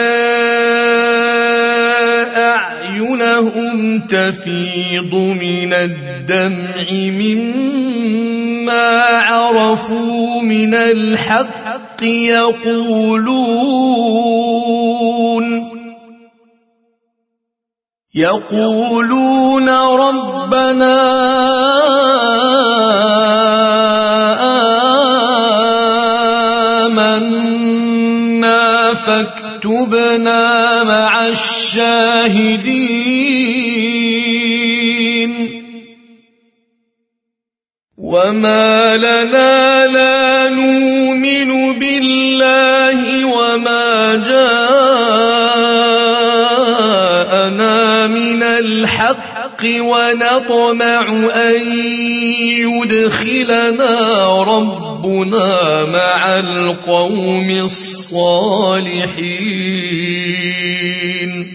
أعينهم تفيض من الدمع مما عرفوا من الحق يقولون ربنا آمنا فاكتبنا مع الشاهدين وما لنا لا نؤمن بالله وما جاءنا من الحق ونطمع أن يدخلنا ربنا مع القوم الصالحين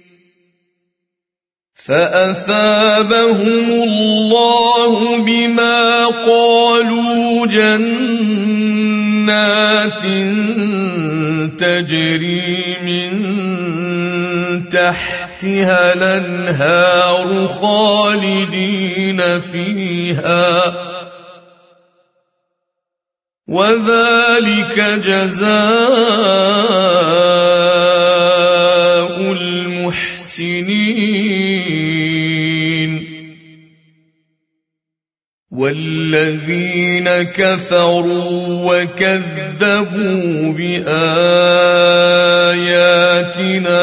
فأثابهم الله بما قالوا جنات تجري من تحتها الأنهار خالدين فيها وذلك جزاء المحسنين والذين كفروا وكذبوا بآياتنا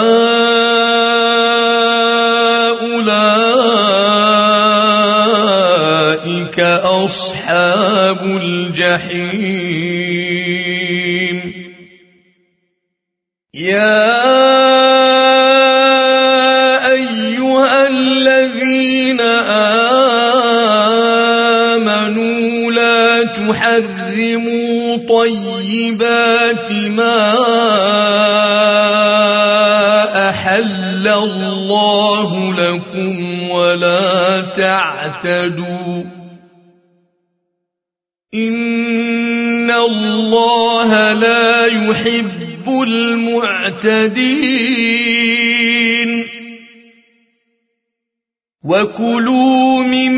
أولئك أصحاب الجحيم يا أيها الذين آمنوا لا تحرموا طيبات ما أحل الله لكم ولا تعتدوا إن الله لا يحب المعتدين وكلوا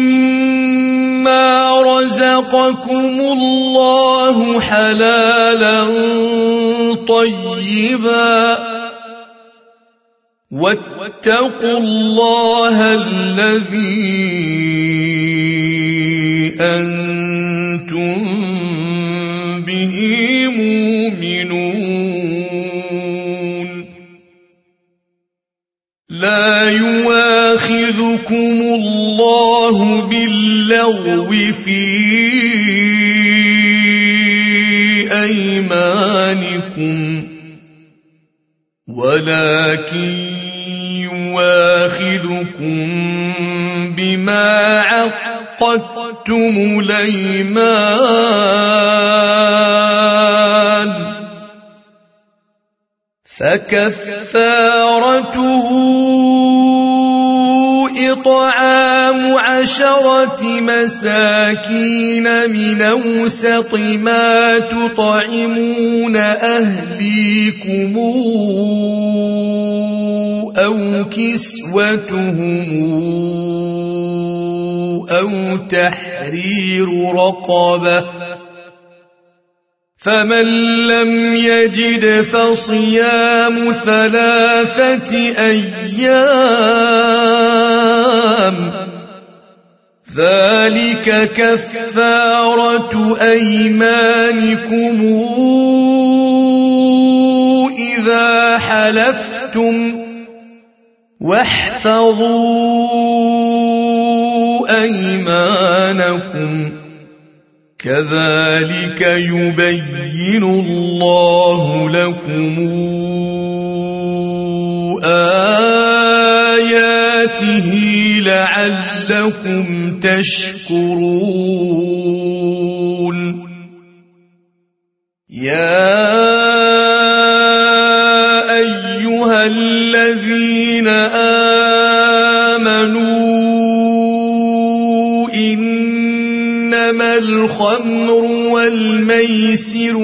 مما رزقكم الله حلالا طيبا واتقوا الله الذي أنتم به مؤمنون لا يؤاخذكم الله باللغو في أيمانكم ولكن يؤاخذكم بما عقدتم الأيمان فكفارته إطعام 10 مساكين من أوسط ما تطعمون أهليكم أو كسوتهم أو تحرير رقبة، فمن لم يجد فصيام 3 أيام، ذلك كفارة أيمانكم إذا حلفتم، واحفظوا أيمانكم، كذلك يبين الله لكم آياته لعلكم تشكرون. يا أيها الذين آمنوا إنما الخمر والميسر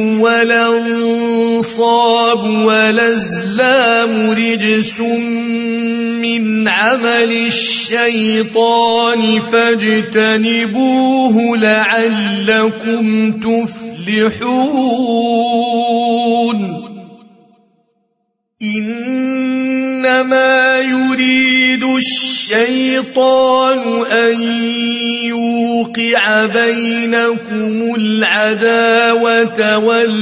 والأنصاب والأزلام رجس من عمل الشيطان فاجتنبوه لعلكم تفلحون. إنما يريد الشيطان أن يوقع بينكم العداوة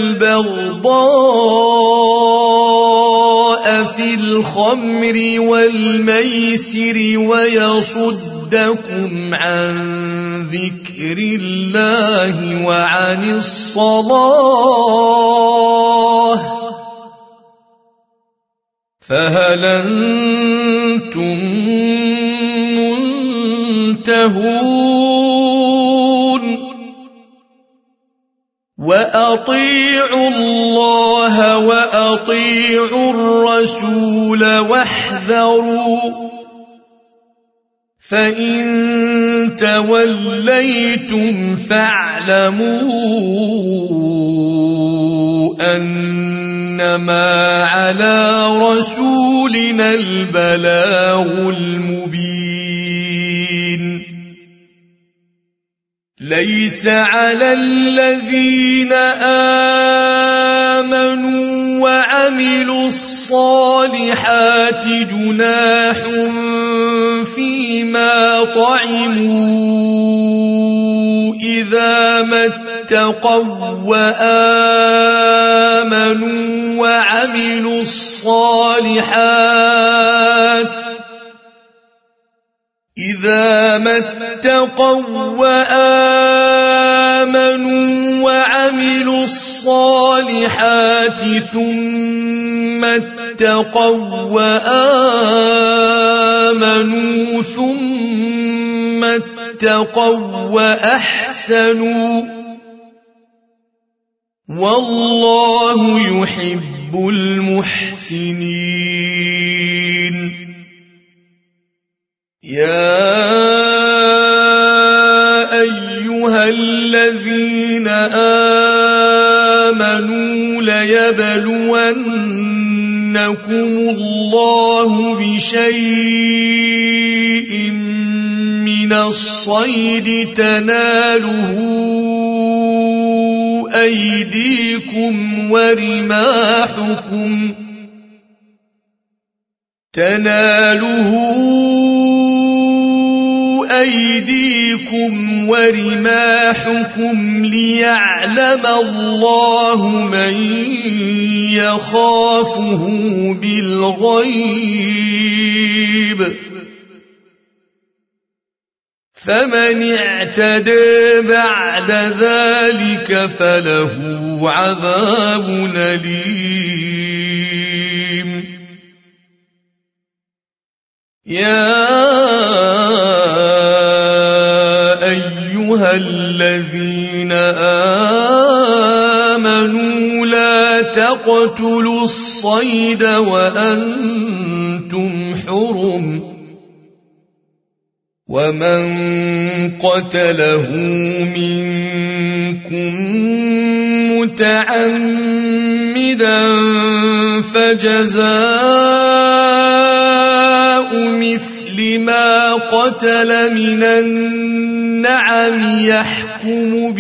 والبغضاء في الخمر والميسر ويصدكم عن ذكر الله وعن الصلاة، فهل أنتم منتهون؟ وأطيعوا الله وأطيعوا الرسول واحذروا، فإن توليتم فاعلموا أنما على رسولنا البلاغ المبين. ليس على الذين آمنوا وعملوا الصالحات جناح فيما طعموا إذا ما اتقوا وآمنوا وعملوا الصالحات إذا ما اتقوا وآمنوا وعملوا الصالحات ثم اتقوا وآمنوا ثم اتقوا وأحسنوا، والله يحب المحسنين. يا أيها الذين آمنوا ليبلونكم الله بشيء من الصيد تناله أيديكم ورماحكم ليعلم الله من يخافه بالغيب، فمن اعتدى بعد ذلك فله عذاب أليم. يا أيها الذين آمنوا لا تقتلوا الصيد وأنتم حرم، ومن قتله منكم متعمدا فجزاء مثل ما قتل من النعم يحكم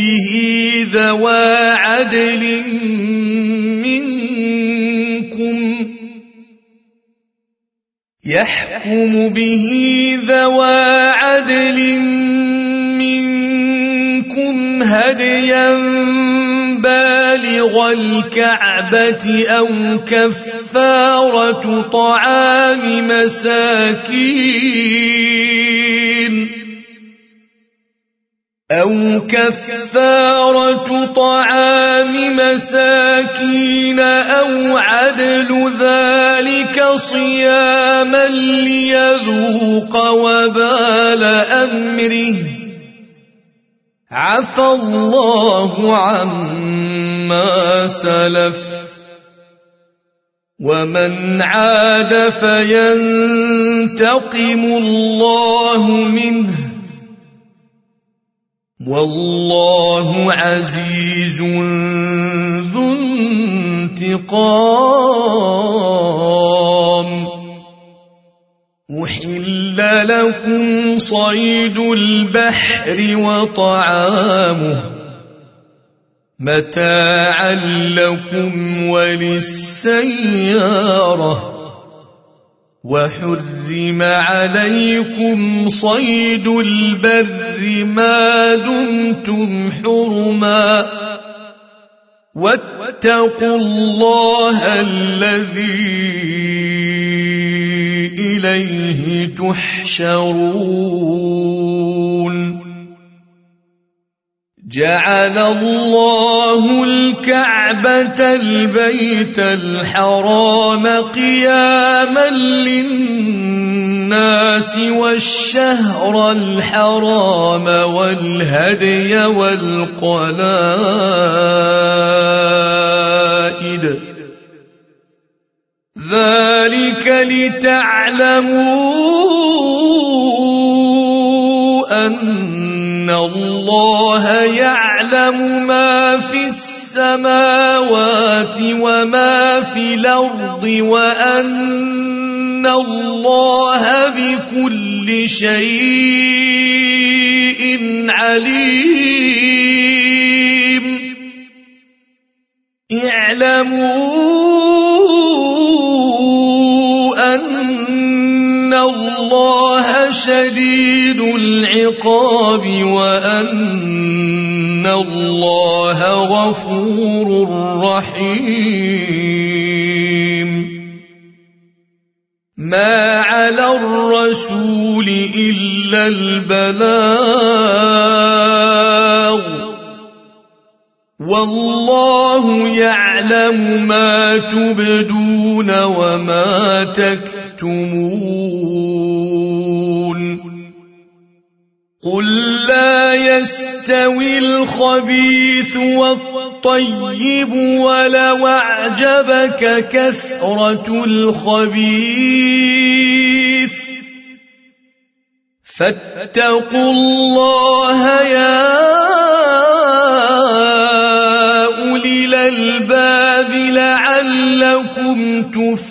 به ذوى عدل منكم هديا بالغ الكعبة أو كفارة طعام مساكين أو عدل ذلك صياما ليذوق وبال أمره عفى الله عما سلف ومن عاد فينتقم الله منه والله عزيز ذو انتقام. أحل لكم صيد البحر وطعامه متاعا لكم وللسيارة وحرم عليكم صيد البر ما دمتم حرما واتقوا الله الذي إليه تحشرون. جعل الله الكعبة البيت الحرام قياما للناس والشهر الحرام والهدي والقلائد ذلك لتعلموا أن الله يعلم ما في السماوات وما في الأرض وأن الله بكل شيء عليم. اعلموا أن الله شديد العقاب وأن الله غفور رحيم. ما على الرسول إلا البلاغ والله يعلم ما تبدون وما تكتمون. قل لا يستوي الخبيث والطيب ولو أعجبك كثرة الخبيث فاتقوا الله يا أولي الألباب لعلكم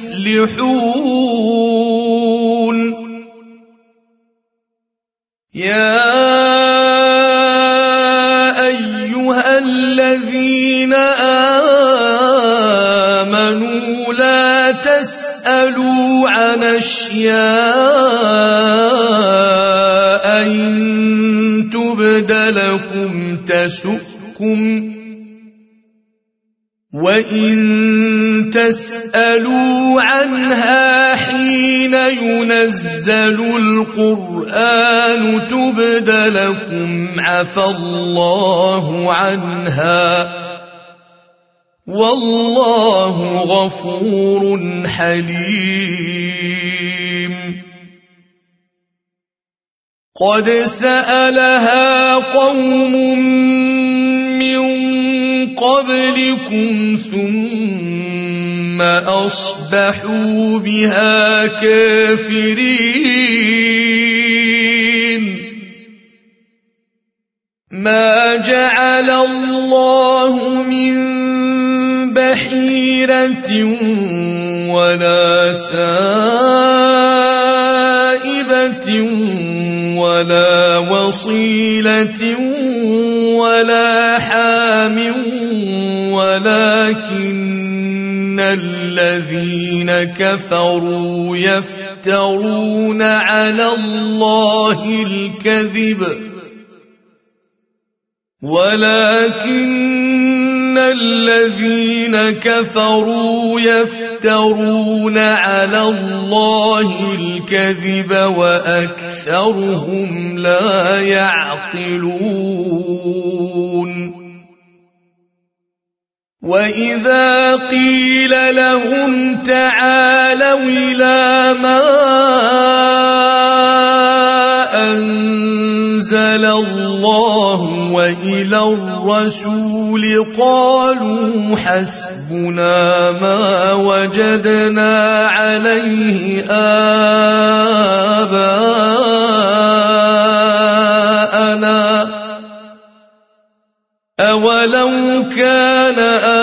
تفلحون. يا أيها الذين آمنوا لا تسألوا عن أشياء إن تبد لكم تسؤكم وإن تسألوا عنها حين ينزل القرآن تبد لكم عفى الله عنها والله غفور حليم. قد سألها قوم من قبلكم ثم أصبحوا بها كافرين. ما جعل الله من بحيرة ولا سائبة ولا وصيلة ولا حام ولكن الذين كفروا يفترون على الله الكذب وأكثرهم لا يعقلون وإذا قيل لهم تعالوا إلى ما أنزل الله وإلى الرسول قالوا حسبنا ما وجدنا عليه آباءنا أولو كان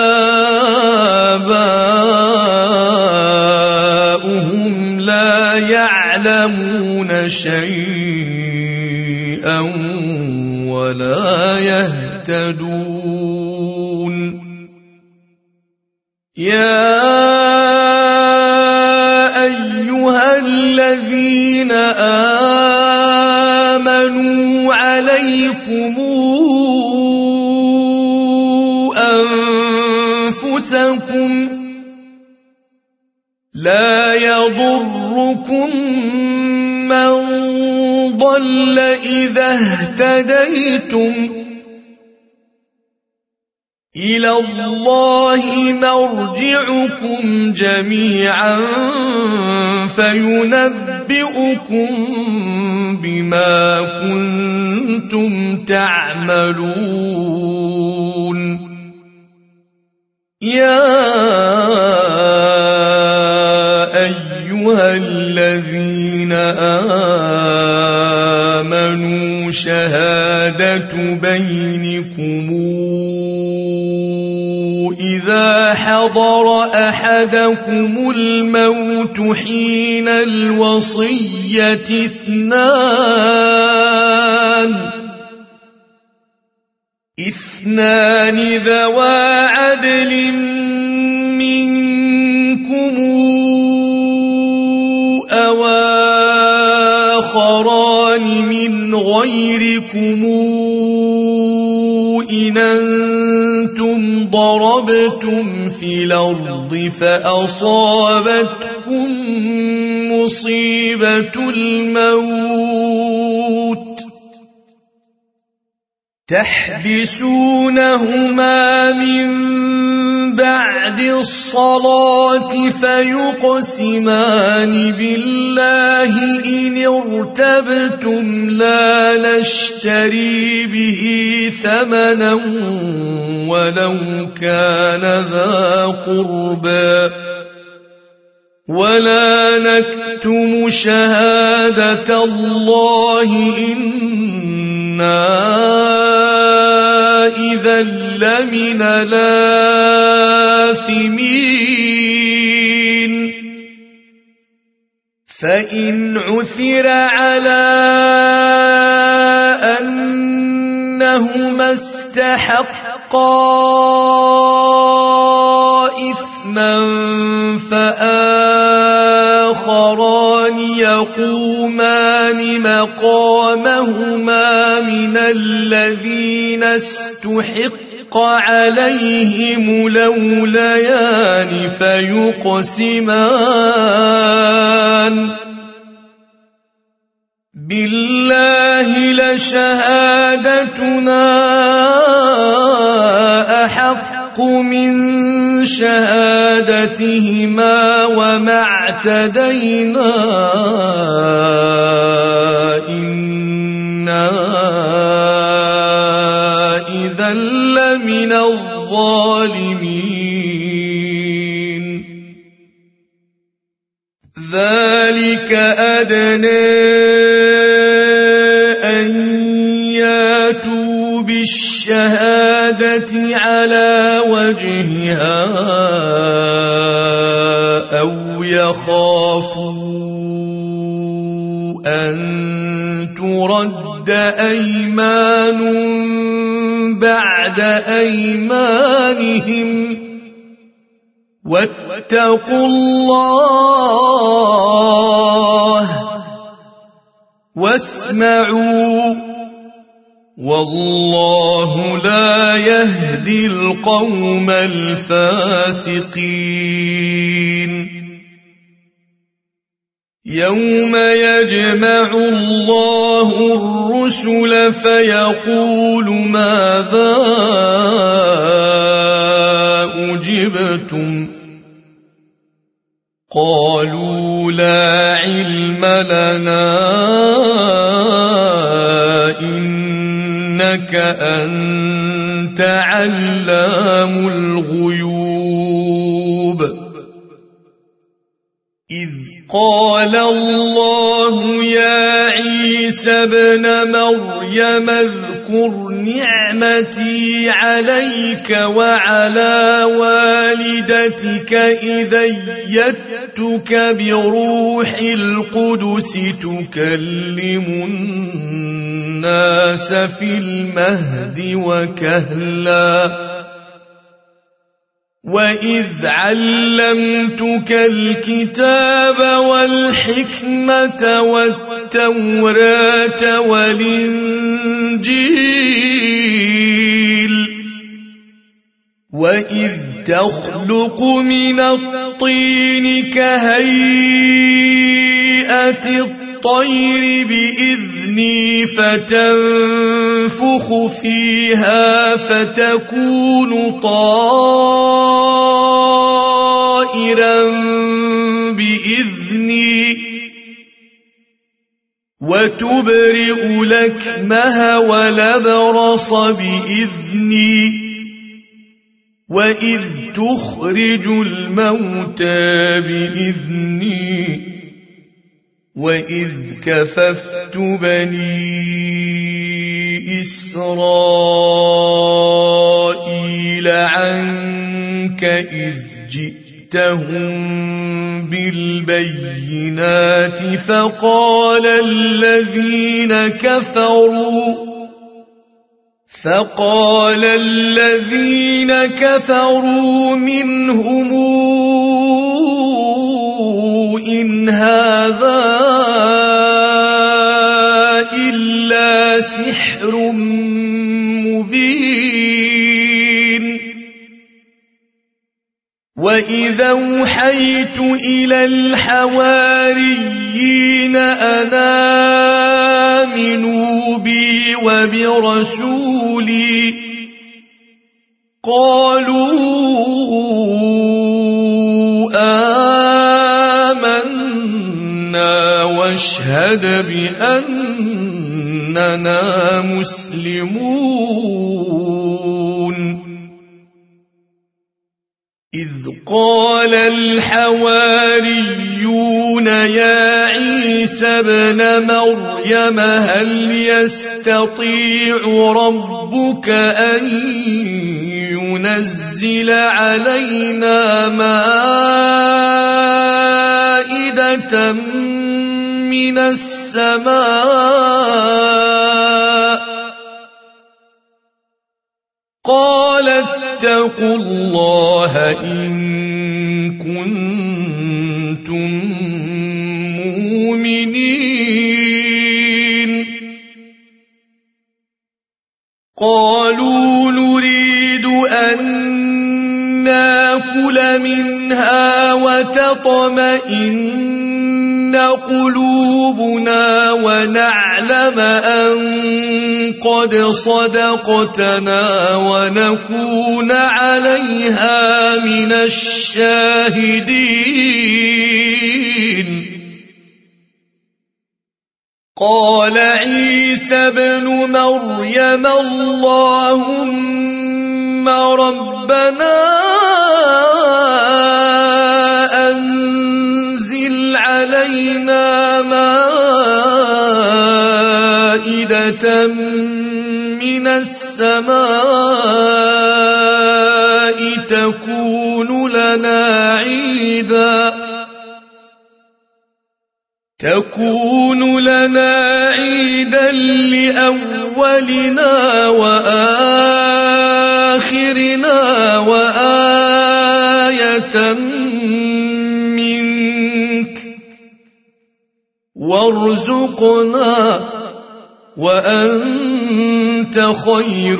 آباؤهم لا يعلمون شيئا ولا يهتدون يا أيها الذين آمنوا عليكم أنفسكم لا يضركم من ضل إذا اهتديتم إلى الله مرجعكم جميعا فينبئكم بما كنتم تعملون يا أيها الذين آمنوا شهادة بينكم إذا حضر أحدكم الموت حين الوصية اثنان ذوى عدل منكم أو آخران من غيركم إن أنتم ضربتم في الأرض فأصابتكم مصيبة الموت تحبسونهما من بعد الصلاة فيقسمان بالله إن ارتبتم لا نشتري به ثمنا ولو كان ذا قربى ولا نكتم شهادة الله إنا إذا لمن الآثمين فإن عثر على أنهما استحقا إثما فآخران يقومان مقامهما من الذين استحق عليهم الأوليان فيقسمان بالله لشهادتنا أحق من شهادتهما وما اعتدينا إنا إذا لمن الظالمين ذلك أدنى أن ياتوا بالشهادة على وجهها أو يخافوا أن ترد أيمان بعد أيمانهم واتقوا الله واسمعوا والله لا يهدي القوم الفاسقين يوم يجمع الله الرسل فيقول ماذا أجبتم قالوا لا علم لنا إنك أنت علام الغيوب إذ قال الله يا عيسى ابن مريم اذكر نعمتي عليك وعلى والدتك إذ أيدتك بروح القدس تكلم الناس في المهد وكهلا وإذ علمتك الكتاب والحكمة والتوراة والإنجيل وإذ تخلق من الطين كهيئة الطير بإذني فتنفخ فيها فتكون طائرا بإذني وتبرئ الأكمه والأبرص بإذني وإذ تخرج الموتى بإذني وإذ كففت بني إسرائيل عنك إذ جئتهم بالبينات فقال الذين كفروا منهم إن هذا إلا سحر مبين وإذا أوحيت إلى الحواريين أن آمنوا بي وبرسولي قالوا آمنا واشهد بأننا مسلمون إذ قال الحواريون يا عيسى ابن مريم هل يستطيع ربك أن ينزل علينا مائدة من السماء قال اتقوا الله إن كنتم مؤمنين قالوا نريد أن نأكل منها وتطمئن قلوبنا ونعلم أن قد صدقتنا ونكون عليها من الشاهدين قال عيسى ابن مريم اللهم ربنا أنزل علينا مائدة من السماء تكون لنا عيدا لأولنا وآخرنا وآية منك وارزقنا وأنت خير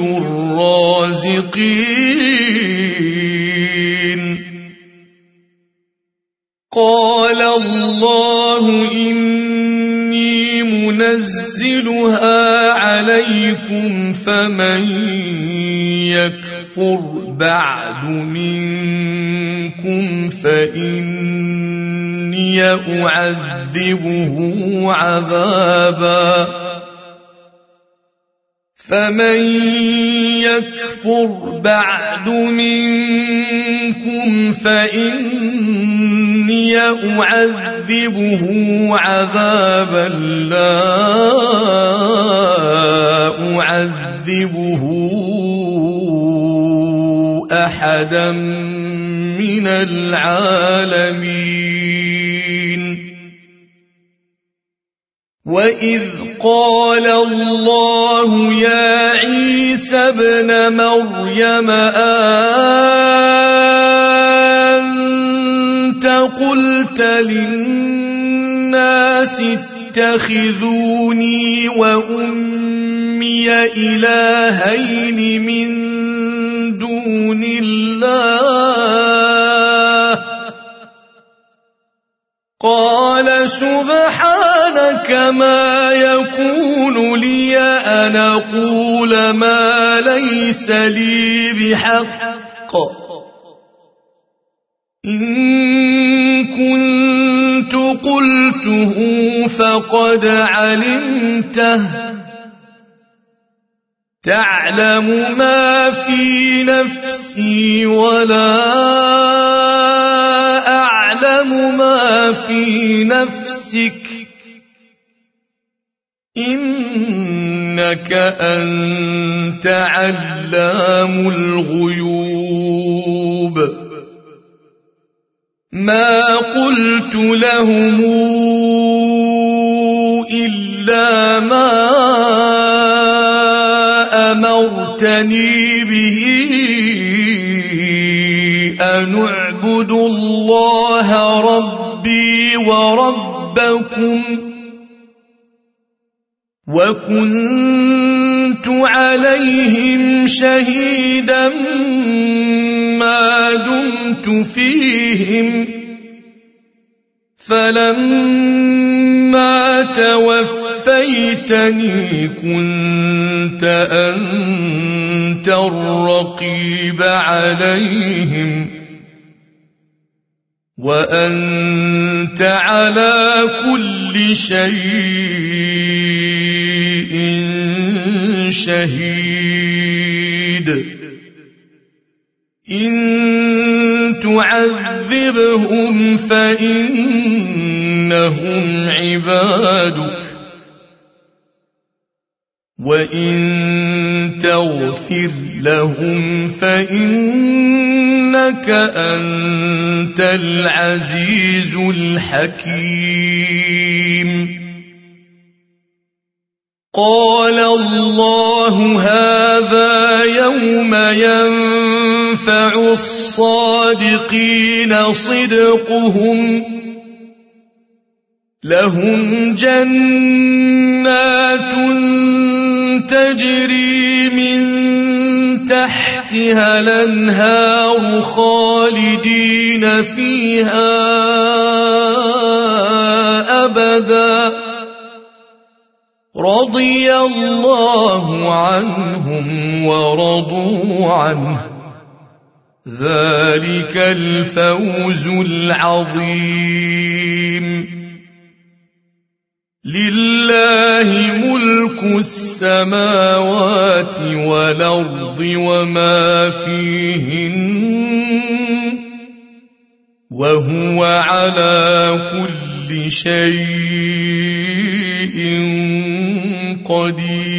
الرازقين. قال الله إني منزلها عليكم فمن يكفر بعد منكم فإني أعذبه عذابا لا أعذبه أحدا من العالمين. وإذ قال الله يا عيسى ابن مريم أنت قلت للناس اتخذوني وأمي إلهين من دون الله قال سبحانك ما يكون لي أن أقول ما ليس لي بحق إن كنت قلته فقد علمته تعلم ما في نفسي ولا أعلم ما في نفسك إنك أنت علام الغيوب. ما قلت لهم إلا ما أمرتني به أن اعبدوا الله ربي وربكم وكنت عليهم شهيدا ما دمت فيهم فلما توفيتني كنت أنت الرقيب عليهم وأنت على كل شيء شهيد. إن تعذبهم فإنهم عبادك وإن تغفر لهم فإنك أنت العزيز الحكيم. قال الله هذا يوم ينفع الصادقين صدقهم لهم جنات تجري من تحتها الأنهار خالدين فيها أبدا رضي الله عنهم ورضوا عنه ذلك الفوز العظيم. لله ملك السماوات والأرض وما فيهن وهو على كل شيء قدير.